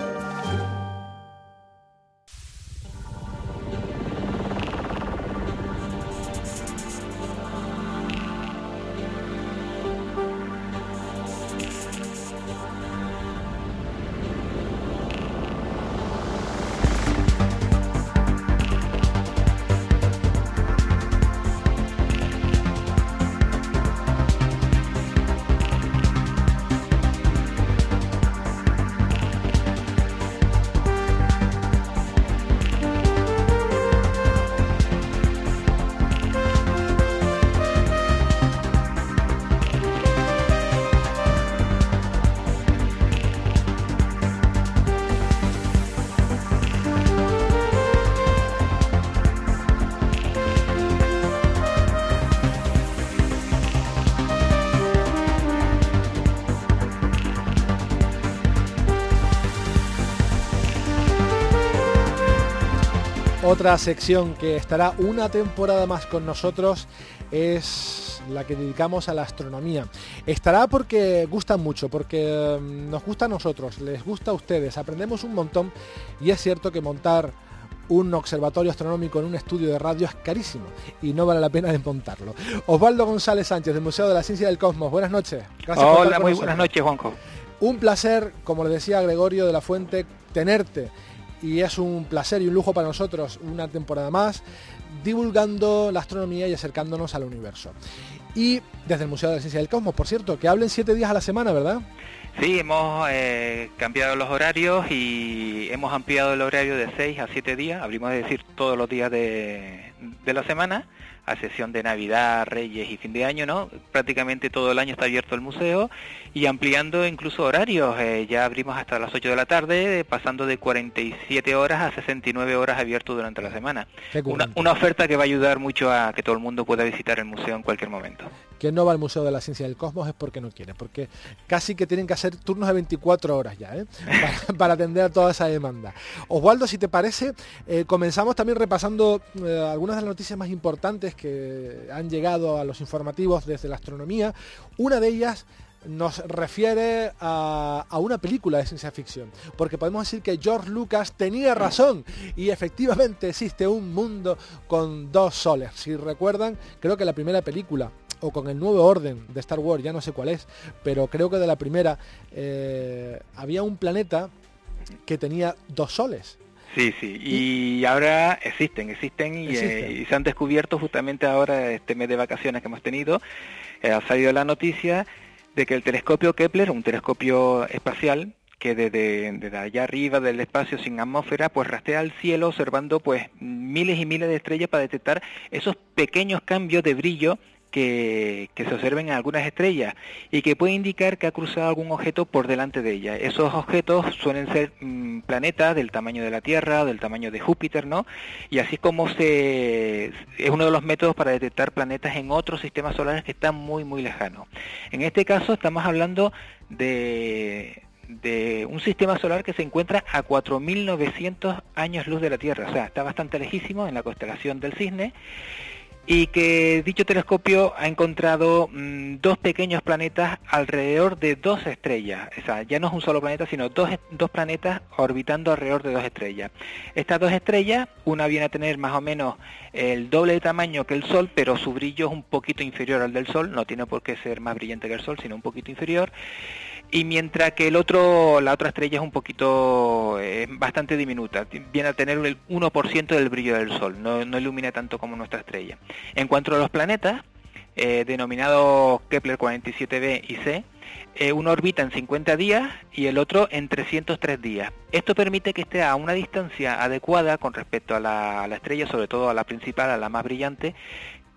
Otra sección que estará una temporada más con nosotros es la que dedicamos a la astronomía. Estará porque gusta mucho, porque nos gusta a nosotros, les gusta a ustedes, aprendemos un montón, y es cierto que montar un observatorio astronómico en un estudio de radio es carísimo y no vale la pena desmontarlo. Osvaldo González Sánchez, del Museo de la Ciencia del Cosmos, buenas noches. Gracias. Hola, muy buenas noches, Juanjo. Un placer, como le decía Gregorio de la Fuente, tenerte. Y es un placer y un lujo para nosotros una temporada más divulgando la astronomía y acercándonos al universo. Y desde el Museo de la Ciencia del Cosmos, por cierto, que hablen siete días a la semana, ¿verdad? Sí, hemos eh, cambiado los horarios y hemos ampliado el horario de seis a siete días, abrimos de decir todos los días de, de la semana, a excepción de Navidad, Reyes y fin de año, ¿no? Prácticamente todo el año está abierto el museo, y ampliando incluso horarios, eh, ya abrimos hasta las ocho de la tarde, pasando de cuarenta y siete horas a sesenta y nueve horas abierto durante la semana. Una, una oferta que va a ayudar mucho a que todo el mundo pueda visitar el museo en cualquier momento. Quien no va al Museo de la Ciencia del Cosmos es porque no quiere, porque casi que tienen que hacer turnos de veinticuatro horas ya, ¿eh? para, para atender a toda esa demanda. Osvaldo, si te parece, eh, comenzamos también repasando eh, algunas de las noticias más importantes que han llegado a los informativos desde la astronomía. Una de ellas nos refiere a, a una película de ciencia ficción, porque podemos decir que George Lucas tenía razón y efectivamente existe un mundo con dos soles. Si recuerdan, creo que la primera película, o con el nuevo orden de Star Wars, ya no sé cuál es, pero creo que de la primera eh, había un planeta que tenía dos soles. Sí, sí, y, y ahora existen, existen, y, existen. Eh, y se han descubierto justamente ahora, este mes de vacaciones que hemos tenido, eh, ha salido la noticia de que el telescopio Kepler, un telescopio espacial, que desde, desde allá arriba del espacio sin atmósfera, pues rastrea el cielo observando pues miles y miles de estrellas para detectar esos pequeños cambios de brillo Que, que se observen en algunas estrellas y que puede indicar que ha cruzado algún objeto por delante de ella. Esos objetos suelen ser mmm, planetas del tamaño de la Tierra, del tamaño de Júpiter, ¿no? Y así como se es uno de los métodos para detectar planetas en otros sistemas solares que están muy, muy lejanos. En este caso estamos hablando de... de un sistema solar que se encuentra a cuatro mil novecientos años luz de la Tierra, o sea, está bastante lejísimo en la constelación del Cisne, y que dicho telescopio ha encontrado mmm, dos pequeños planetas alrededor de dos estrellas. O sea, ya no es un solo planeta, sino dos, dos planetas orbitando alrededor de dos estrellas. Estas dos estrellas, una viene a tener más o menos el doble de tamaño que el Sol, pero su brillo es un poquito inferior al del Sol, no tiene por qué ser más brillante que el Sol, sino un poquito inferior. Y mientras que el otro, la otra estrella es un poquito, eh, bastante diminuta, viene a tener el uno por ciento del brillo del Sol, no, no ilumina tanto como nuestra estrella. En cuanto a los planetas, eh, denominados Kepler cuarenta y siete b y C, eh, uno orbita en cincuenta días y el otro en trescientos tres días. Esto permite que esté a una distancia adecuada con respecto a la, a la estrella, sobre todo a la principal, a la más brillante,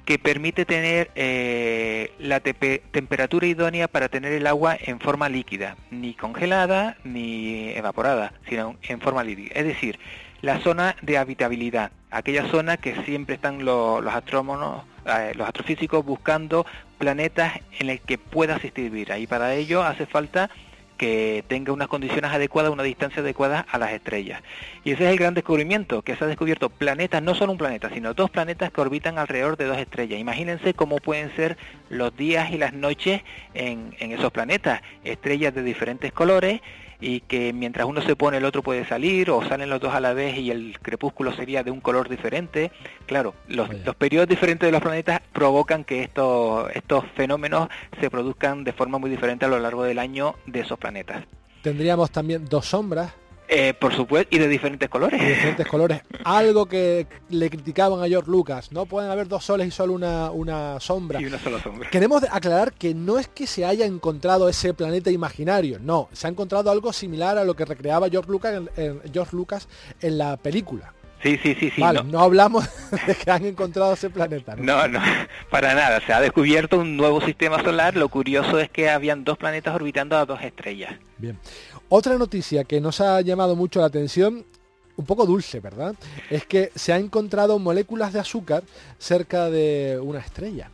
que permite tener eh, la tepe, temperatura idónea para tener el agua en forma líquida, ni congelada ni evaporada, sino en forma líquida. Es decir, la zona de habitabilidad, aquella zona que siempre están los, los astrónomos, eh, los astrofísicos buscando planetas en el que pueda existir vida, y para ello hace falta que tenga unas condiciones adecuadas, una distancia adecuada a las estrellas. Y ese es el gran descubrimiento, que se ha descubierto planetas, no solo un planeta, sino dos planetas que orbitan alrededor de dos estrellas. Imagínense cómo pueden ser los días y las noches en, en esos planetas, estrellas de diferentes colores, y que mientras uno se pone el otro puede salir, o salen los dos a la vez y el crepúsculo sería de un color diferente. Claro, los, los periodos diferentes de los planetas provocan que estos, estos fenómenos se produzcan de forma muy diferente a lo largo del año de esos planetas. Tendríamos también dos sombras. Eh, por supuesto, y de diferentes colores. De diferentes colores. Algo que le criticaban a George Lucas, no pueden haber dos soles y solo una, una sombra. Y una sola sombra. Queremos aclarar que no es que se haya encontrado ese planeta imaginario, no, se ha encontrado algo similar a lo que recreaba George Lucas en, en, George Lucas en la película. Sí, sí, sí, sí. Vale, no. no hablamos de que han encontrado ese planeta, ¿no? No, no, para nada. Se ha descubierto un nuevo sistema solar. Lo curioso es que habían dos planetas orbitando a dos estrellas. Bien. Otra noticia que nos ha llamado mucho la atención, un poco dulce, ¿verdad?, es que se ha encontrado moléculas de azúcar cerca de una estrella.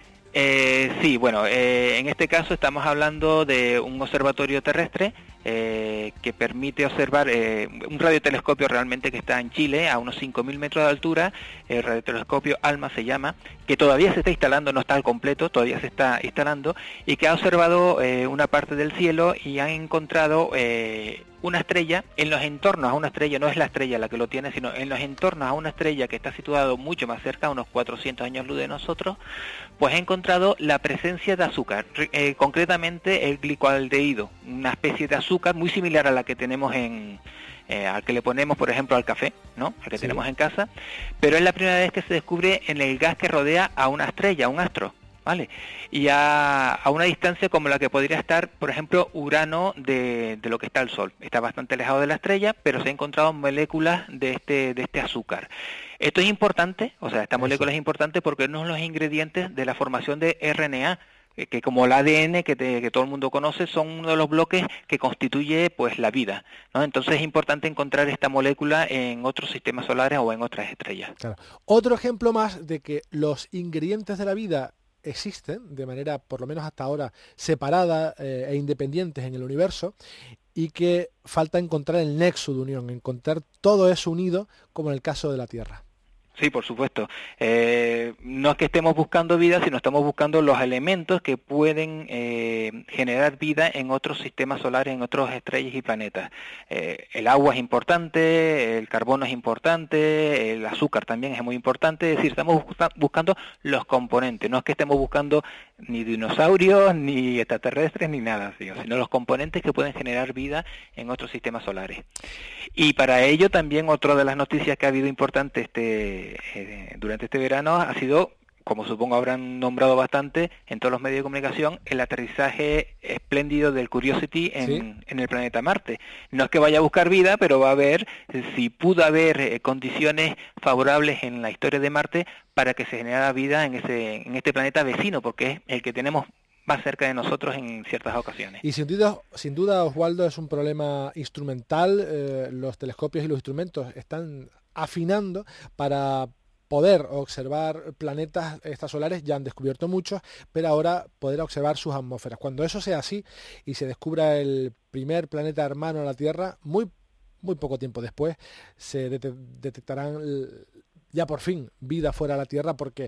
Eh, sí, bueno, eh, en este caso estamos hablando de un observatorio terrestre eh, que permite observar eh, un radiotelescopio realmente que está en Chile a unos cinco mil metros de altura. El radiotelescopio ALMA se llama, que todavía se está instalando, no está al completo, todavía se está instalando, y que ha observado eh, una parte del cielo y han encontrado eh, una estrella en los entornos a una estrella, no es la estrella la que lo tiene, sino en los entornos a una estrella que está situado mucho más cerca, a unos cuatrocientos años luz de nosotros, pues ha encontrado la presencia de azúcar, eh, concretamente el glicaldehído, una especie de azúcar muy similar a la que tenemos en, eh, al que le ponemos, por ejemplo, al café, ¿no?, al que sí. tenemos en casa, pero es la primera vez que se descubre en el gas que rodea a una estrella, a un astro. ¿Vale? Y a, a una distancia como la que podría estar, por ejemplo, Urano de, de lo que está el Sol. Está bastante alejado de la estrella, pero se han encontrado moléculas de este, de este azúcar. Esto es importante, o sea, esta molécula es importante porque no son los ingredientes de la formación de R N A, que, que como el A D N que, te, que todo el mundo conoce, son uno de los bloques que constituye pues la vida, ¿no? Entonces es importante encontrar esta molécula en otros sistemas solares o en otras estrellas. Claro. Otro ejemplo más de que los ingredientes de la vida existen de manera, por lo menos hasta ahora, separada eh, e independientes en el universo, y que falta encontrar el nexo de unión, encontrar todo eso unido, como en el caso de la Tierra. Sí, por supuesto. Eh, no es que estemos buscando vida, sino estamos buscando los elementos que pueden eh, generar vida en otros sistemas solares, en otras estrellas y planetas. Eh, el agua es importante, el carbono es importante, el azúcar también es muy importante. Es decir, estamos buscando los componentes. No es que estemos buscando ni dinosaurios, ni extraterrestres, ni nada, sino los componentes que pueden generar vida en otros sistemas solares. Y para ello también otra de las noticias que ha habido importante este Eh, durante este verano ha sido, como supongo habrán nombrado bastante en todos los medios de comunicación, el aterrizaje espléndido del Curiosity en, ¿sí?, en el planeta Marte. No es que vaya a buscar vida, pero va a ver si pudo haber eh, condiciones favorables en la historia de Marte para que se generara vida en ese en este planeta vecino, porque es el que tenemos más cerca de nosotros en ciertas ocasiones. Y sin duda, sin duda Oswaldo, es un problema instrumental. Eh, los telescopios y los instrumentos están afinando para poder observar planetas extrasolares. Ya han descubierto muchos, pero ahora poder observar sus atmósferas. Cuando eso sea así y se descubra el primer planeta hermano a la Tierra, muy, muy poco tiempo después se det- detectarán ya por fin vida fuera de la Tierra, porque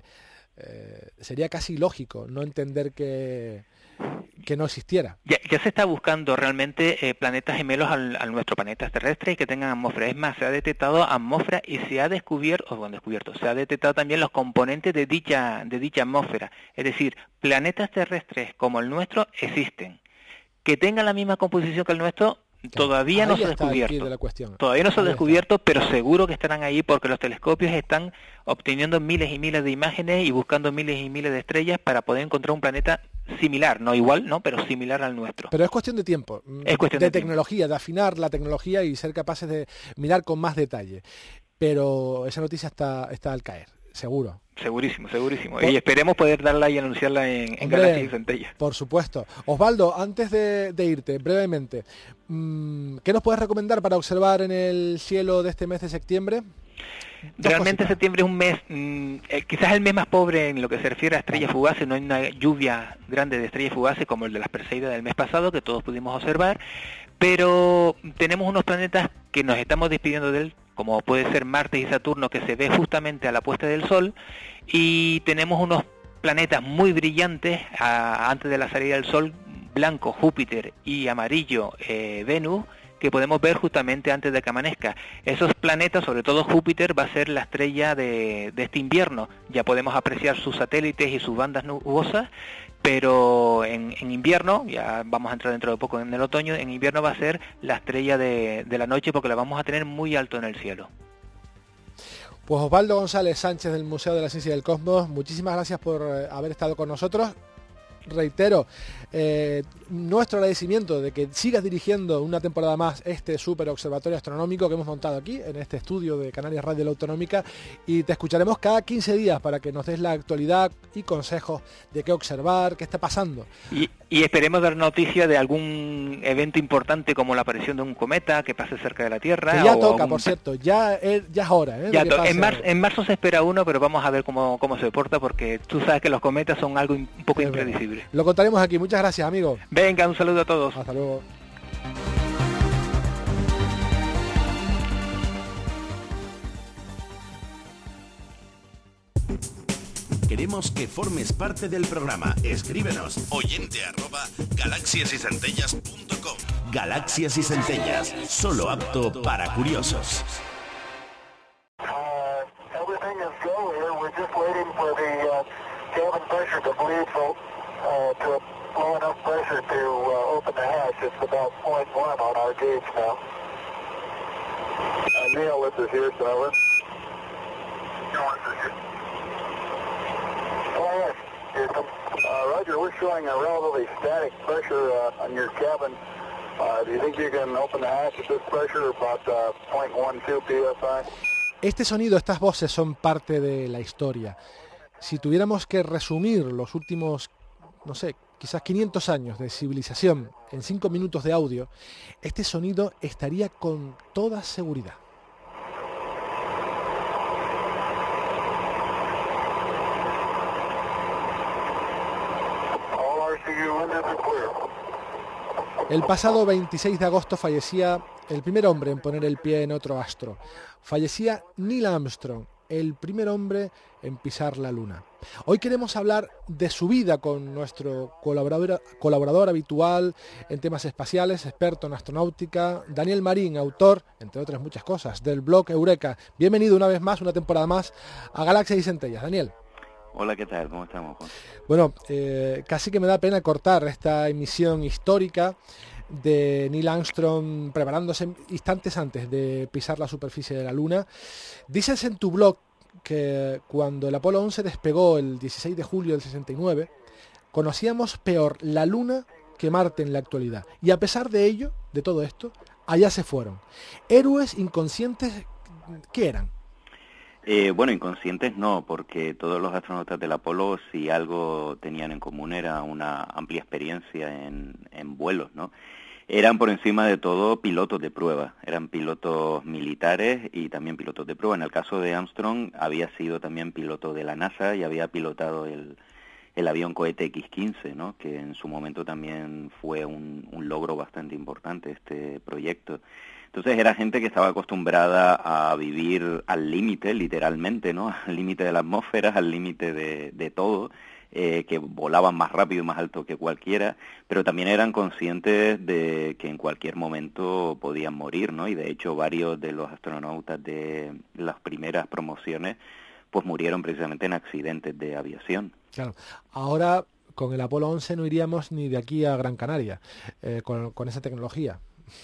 eh, sería casi lógico no entender que que no existiera. Ya, ya se está buscando realmente eh, planetas gemelos al, al nuestro planeta terrestre y que tengan atmósfera. Es más, se ha detectado atmósfera y se ha descubierto, o bueno, descubierto, se ha detectado también los componentes de dicha, de dicha atmósfera. Es decir, planetas terrestres como el nuestro existen. Que tengan la misma composición que el nuestro, todavía no se ha descubierto. Todavía no se ha descubierto, pero seguro que estarán ahí porque los telescopios están obteniendo miles y miles de imágenes y buscando miles y miles de estrellas para poder encontrar un planeta similar, no igual, no, pero similar al nuestro. Pero es cuestión de tiempo, es cuestión de, de tecnología, tiempo. de afinar la tecnología y ser capaces de mirar con más detalle. Pero esa noticia está, está al caer. seguro. Segurísimo, segurísimo. Por... Y esperemos poder darla y anunciarla en, en Galaxias y Centellas. Por supuesto. Osvaldo, antes de, de irte, brevemente, ¿qué nos puedes recomendar para observar en el cielo de este mes de septiembre? Dos Realmente cositas. Septiembre es un mes, mmm, eh, quizás el mes más pobre en lo que se refiere a estrellas fugaces. No hay una lluvia grande de estrellas fugaces como el de las Perseidas del mes pasado, que todos pudimos observar, pero tenemos unos planetas que nos estamos despidiendo de él, como puede ser Marte y Saturno, que se ve justamente a la puesta del Sol, y tenemos unos planetas muy brillantes a, antes de la salida del Sol, blanco Júpiter y amarillo eh, Venus, que podemos ver justamente antes de que amanezca. Esos planetas, sobre todo Júpiter, va a ser la estrella de, de este invierno. Ya podemos apreciar sus satélites y sus bandas nubosas, pero en, en invierno, ya vamos a entrar dentro de poco en el otoño, en invierno va a ser la estrella de, de la noche, porque la vamos a tener muy alto en el cielo. Pues Osvaldo González Sánchez del Museo de la Ciencia y del Cosmos, muchísimas gracias por eh, haber estado con nosotros. Reitero eh, nuestro agradecimiento de que sigas dirigiendo una temporada más este super observatorio astronómico que hemos montado aquí en este estudio de Canarias Radio de la Autonómica, y te escucharemos cada quince días para que nos des la actualidad y consejos de qué observar, qué está pasando. Y, y esperemos dar noticia de algún evento importante como la aparición de un cometa que pase cerca de la Tierra. Que ya o toca, un... por cierto, ya es, ya es hora. ¿eh? Ya to... en, mar... en marzo se espera uno, pero vamos a ver cómo, cómo se porta, porque tú sabes que los cometas son algo un poco es impredecible. Verdad. Lo contaremos aquí. Muchas gracias, amigo. Venga, un saludo a todos. Hasta luego. Queremos que formes parte del programa. Escríbenos oyente arroba galaxias y centellas punto com. Galaxias y Centellas, solo apto para curiosos. Uh, everything is go here. We're just waiting for the uh, cabin pressure to bleed full, uh, to low enough pressure to uh, open the hatch. It's about point one on our gauge now. Uh, Neil, this is Houston, over. Neil, this is Houston. Oh, yes, Houston. Uh, Roger, we're showing a relatively static pressure uh, on your cabin. Uh, do you think you can open the hatch at this pressure, about uh, point one two P S I? Este sonido, estas voces son parte de la historia. Si tuviéramos que resumir los últimos, no sé, quizás quinientos años de civilización en cinco minutos de audio, este sonido estaría con toda seguridad. El pasado veintiséis de agosto fallecía el primer hombre en poner el pie en otro astro. Fallecía Neil Armstrong, el primer hombre en pisar la Luna. Hoy queremos hablar de su vida con nuestro colaborador, colaborador habitual en temas espaciales, experto en astronáutica, Daniel Marín, autor, entre otras muchas cosas, del blog Eureka. Bienvenido una vez más, una temporada más, a Galaxias y Centellas. Daniel. Hola, ¿qué tal? ¿Cómo estamos, Juan? Bueno, eh, casi que me da pena cortar esta emisión histórica de Neil Armstrong preparándose instantes antes de pisar la superficie de la Luna. Dices en tu blog que cuando el Apolo once despegó el dieciséis de julio del sesenta y nueve, conocíamos peor la Luna que Marte en la actualidad. Y a pesar de ello, de todo esto, allá se fueron. Héroes inconscientes, ¿qué eran? Eh, bueno, inconscientes no, porque todos los astronautas del Apolo, si algo tenían en común, era una amplia experiencia en, en vuelos, ¿no? Eran por encima de todo pilotos de prueba, eran pilotos militares y también pilotos de prueba. En el caso de Armstrong había sido también piloto de la NASA y había pilotado el, el avión cohete equis quince, ¿no? Que en su momento también fue un, un logro bastante importante este proyecto. Entonces era gente que estaba acostumbrada a vivir al límite, literalmente, ¿no? Al límite de la atmósfera, al límite de, de todo, eh, que volaban más rápido y más alto que cualquiera, pero también eran conscientes de que en cualquier momento podían morir, ¿no? Y de hecho varios de los astronautas de las primeras promociones pues murieron precisamente en accidentes de aviación. Claro, ahora con el Apolo once no iríamos ni de aquí a Gran Canaria, eh, con, con esa tecnología.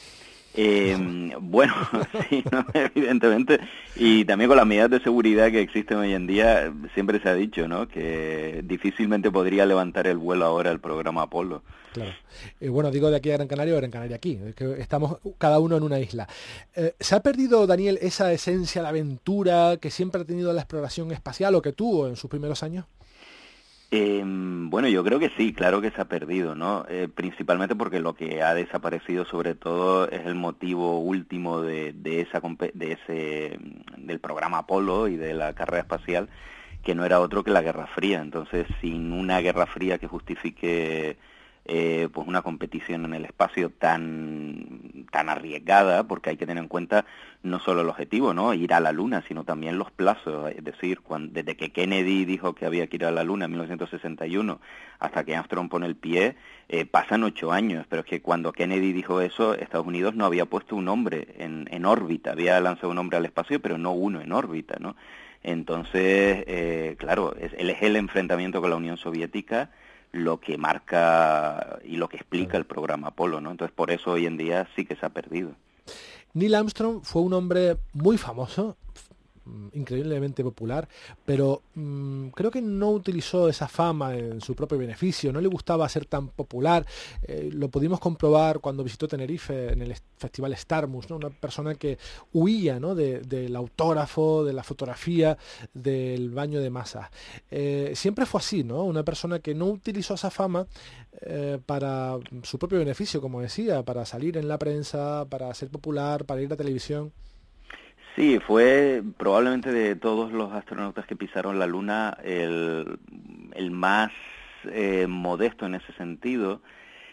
Eh, bueno, sí, ¿no? Evidentemente, y también con las medidas de seguridad que existen hoy en día, siempre se ha dicho, ¿no?, que difícilmente podría levantar el vuelo ahora el programa Apolo. Claro. Eh, bueno, digo de aquí a Gran Canaria o de Gran Canaria aquí, es que estamos cada uno en una isla. Eh, ¿Se ha perdido, Daniel, esa esencia de aventura que siempre ha tenido la exploración espacial o que tuvo en sus primeros años? Eh, bueno, yo creo que sí, claro que se ha perdido, ¿no? Eh, principalmente porque lo que ha desaparecido sobre todo es el motivo último de, de esa de ese del programa Apolo y de la carrera espacial, que no era otro que la Guerra Fría. Entonces, sin una Guerra Fría que justifique eh, pues una competición en el espacio tan tan arriesgada, porque hay que tener en cuenta no solo el objetivo, ¿no?, ir a la Luna, sino también los plazos. Es decir, cuando, desde que Kennedy dijo que había que ir a la Luna en mil novecientos sesenta y uno hasta que Armstrong pone el pie, eh, pasan ocho años, pero es que cuando Kennedy dijo eso, Estados Unidos no había puesto un hombre en, en órbita, había lanzado un hombre al espacio, pero no uno en órbita, ¿no? Entonces, eh, claro, es, es el enfrentamiento con la Unión Soviética lo que marca y lo que explica el programa Apolo, ¿no? Entonces, por eso hoy en día sí que se ha perdido. Neil Armstrong fue un hombre muy famoso, increíblemente popular, pero mmm, creo que no utilizó esa fama en su propio beneficio, no le gustaba ser tan popular. Eh, lo pudimos comprobar cuando visitó Tenerife en el festival Starmus, ¿no? Una persona que huía, ¿no?, de, del autógrafo, de la fotografía, del baño de masas. Eh, siempre fue así, ¿no? Una persona que no utilizó esa fama eh, para su propio beneficio, como decía, para salir en la prensa, para ser popular, para ir a televisión. Sí, fue probablemente de todos los astronautas que pisaron la Luna el, el más eh, modesto en ese sentido,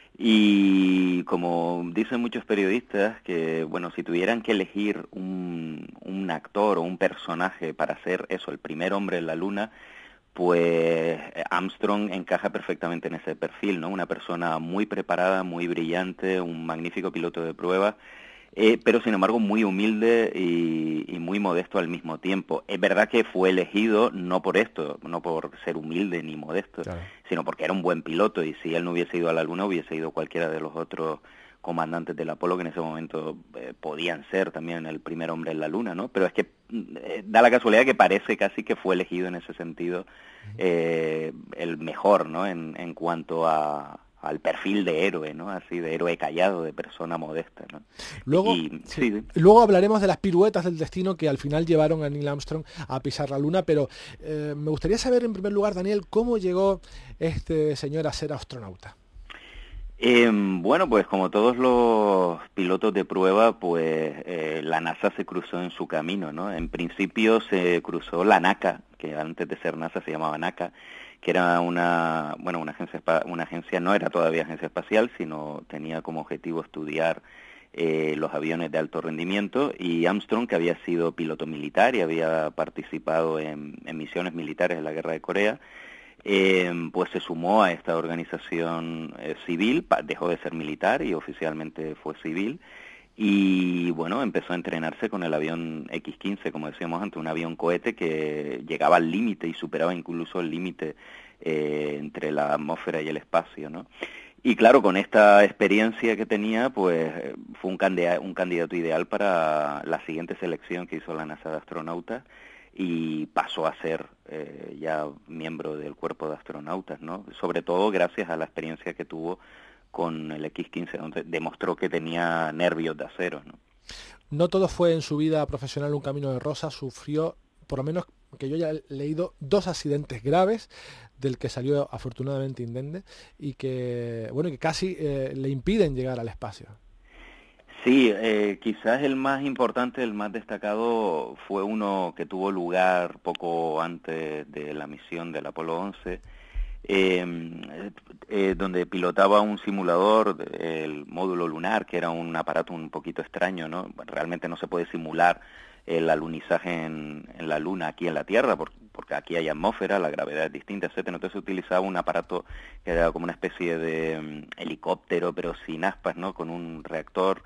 y como dicen muchos periodistas, que bueno, si tuvieran que elegir un, un actor o un personaje para ser eso, el primer hombre en la Luna, pues Armstrong encaja perfectamente en ese perfil, ¿no? Una persona muy preparada, muy brillante, un magnífico piloto de pruebas, Eh, pero sin embargo muy humilde y, y muy modesto al mismo tiempo. Es verdad que fue elegido no por esto, no por ser humilde ni modesto, claro, sino porque era un buen piloto, y si él no hubiese ido a la Luna hubiese ido cualquiera de los otros comandantes del Apolo, que en ese momento eh, podían ser también el primer hombre en la Luna, ¿no? Pero es que eh, da la casualidad que parece casi que fue elegido en ese sentido eh, el mejor, ¿no?, en, en cuanto a al perfil de héroe, ¿no? Así, de héroe callado, de persona modesta, ¿no? Luego, y, sí, sí. Luego hablaremos de las piruetas del destino que al final llevaron a Neil Armstrong a pisar la Luna, pero eh, me gustaría saber, en primer lugar, Daniel, ¿cómo llegó este señor a ser astronauta? Eh, bueno, pues como todos los pilotos de prueba, pues eh, la NASA se cruzó en su camino, ¿no? En principio se cruzó la NACA, que antes de ser NASA se llamaba NACA, que era una, bueno, una agencia, una agencia, no era todavía agencia espacial, sino tenía como objetivo estudiar eh, los aviones de alto rendimiento, y Armstrong, que había sido piloto militar y había participado en, en misiones militares en la Guerra de Corea, eh, pues se sumó a esta organización eh, civil, dejó de ser militar y oficialmente fue civil, y bueno, empezó a entrenarse con el avión equis quince, como decíamos antes, un avión cohete que llegaba al límite y superaba incluso el límite eh, entre la atmósfera y el espacio, ¿no? Y claro, con esta experiencia que tenía, pues fue un candidato, un candidato ideal para la siguiente selección que hizo la NASA de astronautas, y pasó a ser eh, ya miembro del cuerpo de astronautas, ¿no? Sobre todo gracias a la experiencia que tuvo con el equis quince, donde demostró que tenía nervios de acero, ¿no? No todo fue en su vida profesional un camino de rosas, sufrió, por lo menos que yo ya he leído, dos accidentes graves, del que salió afortunadamente indemne, y que, bueno, que casi eh, le impiden llegar al espacio. Sí, eh, quizás el más importante, el más destacado, fue uno que tuvo lugar poco antes de la misión del Apolo once, Eh, eh, donde pilotaba un simulador, el módulo lunar, que era un aparato un poquito extraño, ¿no? Bueno, realmente no se puede simular el alunizaje en, en la Luna aquí en la Tierra, porque, porque aquí hay atmósfera, la gravedad es distinta, etcétera. Entonces se utilizaba un aparato que era como una especie de um, helicóptero, pero sin aspas, ¿no?, con un reactor,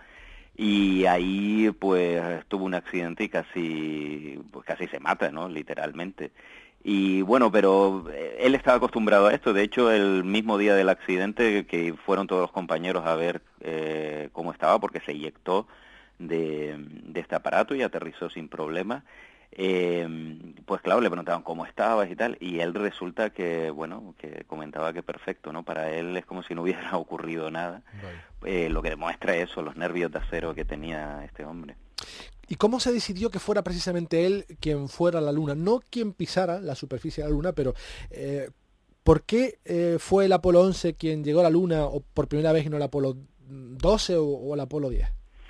y ahí pues tuvo un accidente y casi, pues casi se mata, ¿no?, literalmente. Y bueno, pero él estaba acostumbrado a esto. De hecho, el mismo día del accidente, que fueron todos los compañeros a ver eh, cómo estaba, porque se eyectó de, de este aparato y aterrizó sin problema. Eh, pues claro, le preguntaban cómo estabas y tal, y él resulta que, bueno, que comentaba que perfecto, ¿no? Para él es como si no hubiera ocurrido nada. Eh, lo que demuestra eso, los nervios de acero que tenía este hombre. ¿Y cómo se decidió que fuera precisamente él quien fuera a la Luna? No quien pisara la superficie de la Luna, pero eh, ¿por qué eh, fue el Apolo once quien llegó a la Luna o por primera vez y no el Apolo doce o, o el Apolo diez?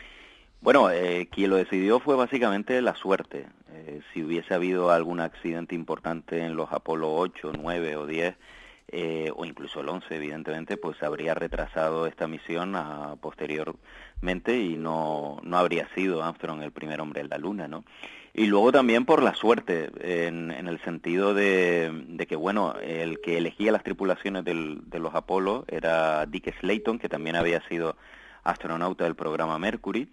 Bueno, eh, quien lo decidió fue básicamente la suerte. Eh, si hubiese habido algún accidente importante en los Apolo ocho, nueve o diez, eh, o incluso el once, evidentemente, pues habría retrasado esta misión a posteriormente y no, no habría sido Armstrong el primer hombre en la Luna, ¿no? Y luego también por la suerte, en, en el sentido de, de que, bueno, el que elegía las tripulaciones del, de los Apolo era Dick Slayton, que también había sido astronauta del programa Mercury.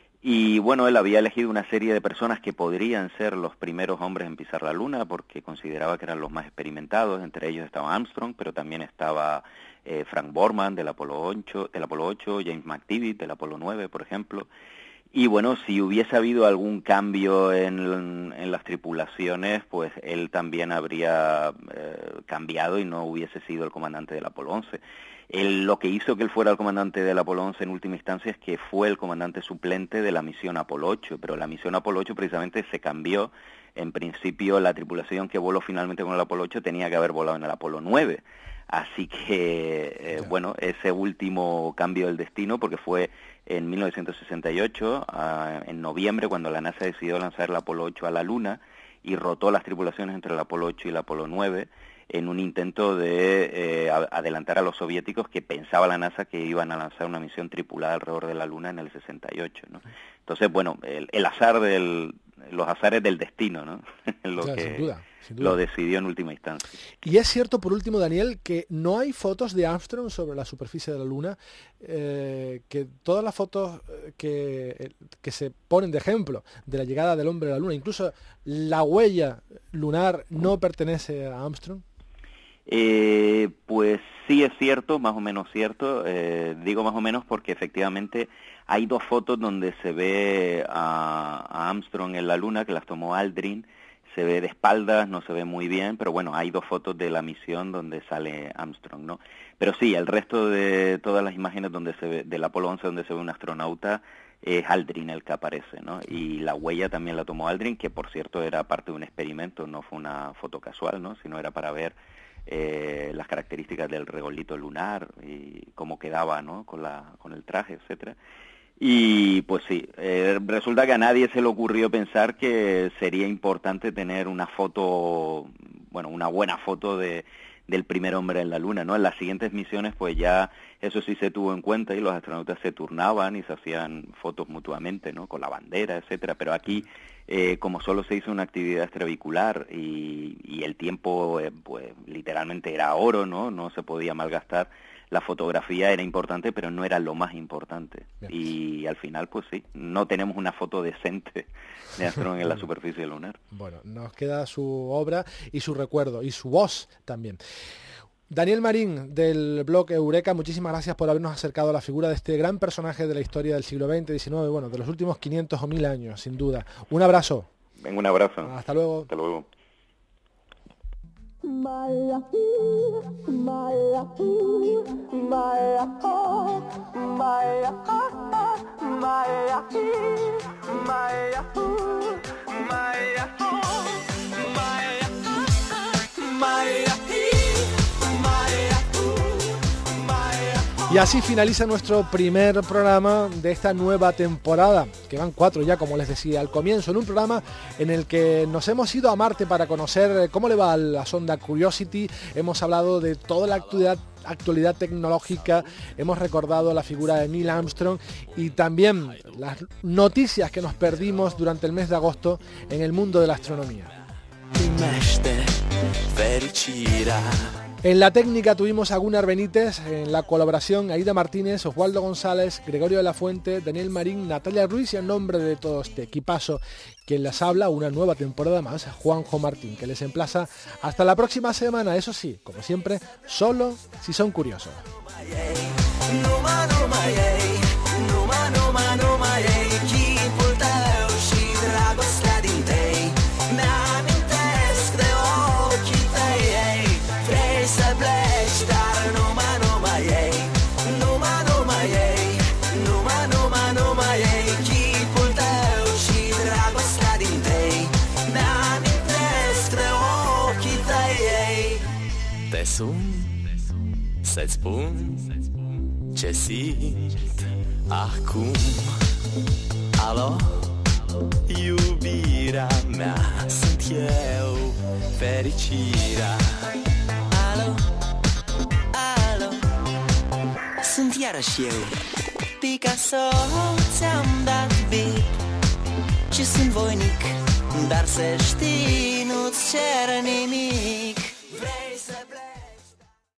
Y bueno, él había elegido una serie de personas que podrían ser los primeros hombres en pisar la Luna porque consideraba que eran los más experimentados. Entre ellos estaba Armstrong, pero también estaba eh, Frank Borman del Apolo ocho, del Apolo ocho, James McDivitt del Apolo nueve, por ejemplo. Y bueno, si hubiese habido algún cambio en, en las tripulaciones, pues él también habría eh, cambiado y no hubiese sido el comandante del Apolo once. Él, lo que hizo que él fuera el comandante del Apolo once en última instancia es que fue el comandante suplente de la misión Apolo ocho, pero la misión Apolo ocho precisamente se cambió. En principio, la tripulación que voló finalmente con el Apolo ocho tenía que haber volado en el Apolo nueve. Así que, eh, bueno, ese último cambio del destino, porque fue en mil novecientos sesenta y ocho, uh, en noviembre, cuando la NASA decidió lanzar el Apolo ocho a la Luna y rotó las tripulaciones entre el Apolo ocho y el Apolo nueve, en un intento de eh, adelantar a los soviéticos, que pensaba la NASA que iban a lanzar una misión tripulada alrededor de la Luna en el sesenta y ocho, ¿no? Entonces, bueno, el, el azar del, los azares del destino, ¿no? lo claro, que sin duda, sin duda. Lo decidió en última instancia. Y es cierto, por último, Daniel, que no hay fotos de Armstrong sobre la superficie de la Luna, eh, que todas las fotos que, que se ponen de ejemplo de la llegada del hombre a la Luna, incluso la huella lunar, no pertenece a Armstrong. Eh, pues sí es cierto, más o menos cierto. Eh, digo más o menos porque efectivamente hay dos fotos donde se ve a, a Armstrong en la Luna, que las tomó Aldrin. Se ve de espaldas, no se ve muy bien, pero bueno, hay dos fotos de la misión donde sale Armstrong, ¿no? Pero sí, el resto de todas las imágenes donde se ve, del Apolo once donde se ve un astronauta, es Aldrin el que aparece, ¿no? Y la huella también la tomó Aldrin, que por cierto era parte de un experimento, no fue una foto casual, ¿no? Sino era para ver eh, las características del regolito lunar y cómo quedaba, ¿no? Con la, con el traje, etcétera. Y pues sí, eh, resulta que a nadie se le ocurrió pensar que sería importante tener una foto, bueno, una buena foto de del primer hombre en la Luna, ¿no? En las siguientes misiones, pues ya eso sí se tuvo en cuenta y los astronautas se turnaban y se hacían fotos mutuamente, ¿no? Con la bandera, etcétera. Pero aquí, eh, como solo se hizo una actividad extravehicular y, y el tiempo, eh, pues literalmente era oro, ¿no? No se podía malgastar. La fotografía era importante, pero no era lo más importante. Bien. Y al final, pues sí, no tenemos una foto decente de Armstrong en la superficie lunar. Bueno, nos queda su obra y su recuerdo, y su voz también. Daniel Marín, del blog Eureka, muchísimas gracias por habernos acercado a la figura de este gran personaje de la historia del siglo veinte, diecinueve, bueno, de los últimos quinientos o mil años, sin duda. Un abrazo. Venga, un abrazo. Hasta luego. Hasta luego. Maya, Maya, Maya, Maya, Maya, Maya, Y así finaliza nuestro primer programa de esta nueva temporada, que van cuatro ya, como les decía al comienzo, en un programa en el que nos hemos ido a Marte para conocer cómo le va a la sonda Curiosity. Hemos hablado de toda la actualidad, actualidad tecnológica, hemos recordado la figura de Neil Armstrong y también las noticias que nos perdimos durante el mes de agosto en el mundo de la astronomía. En la técnica tuvimos a Gunnar Benítez, en la colaboración Aida Martínez, Oswaldo González, Gregorio de la Fuente, Daniel Marín, Natalia Ruiz y en nombre de todo este equipazo que les habla una nueva temporada más, Juanjo Martín, que les emplaza hasta la próxima semana, eso sí, como siempre, solo si son curiosos. Te sun, să-ți spun ce simt acum. Alo, iubirea mea, sunt eu, fericirea. Alo, alo, sunt iarăși eu, Picasso, ți-am dat beat și sunt voinic, dar să știi, nu-ți cer nimic.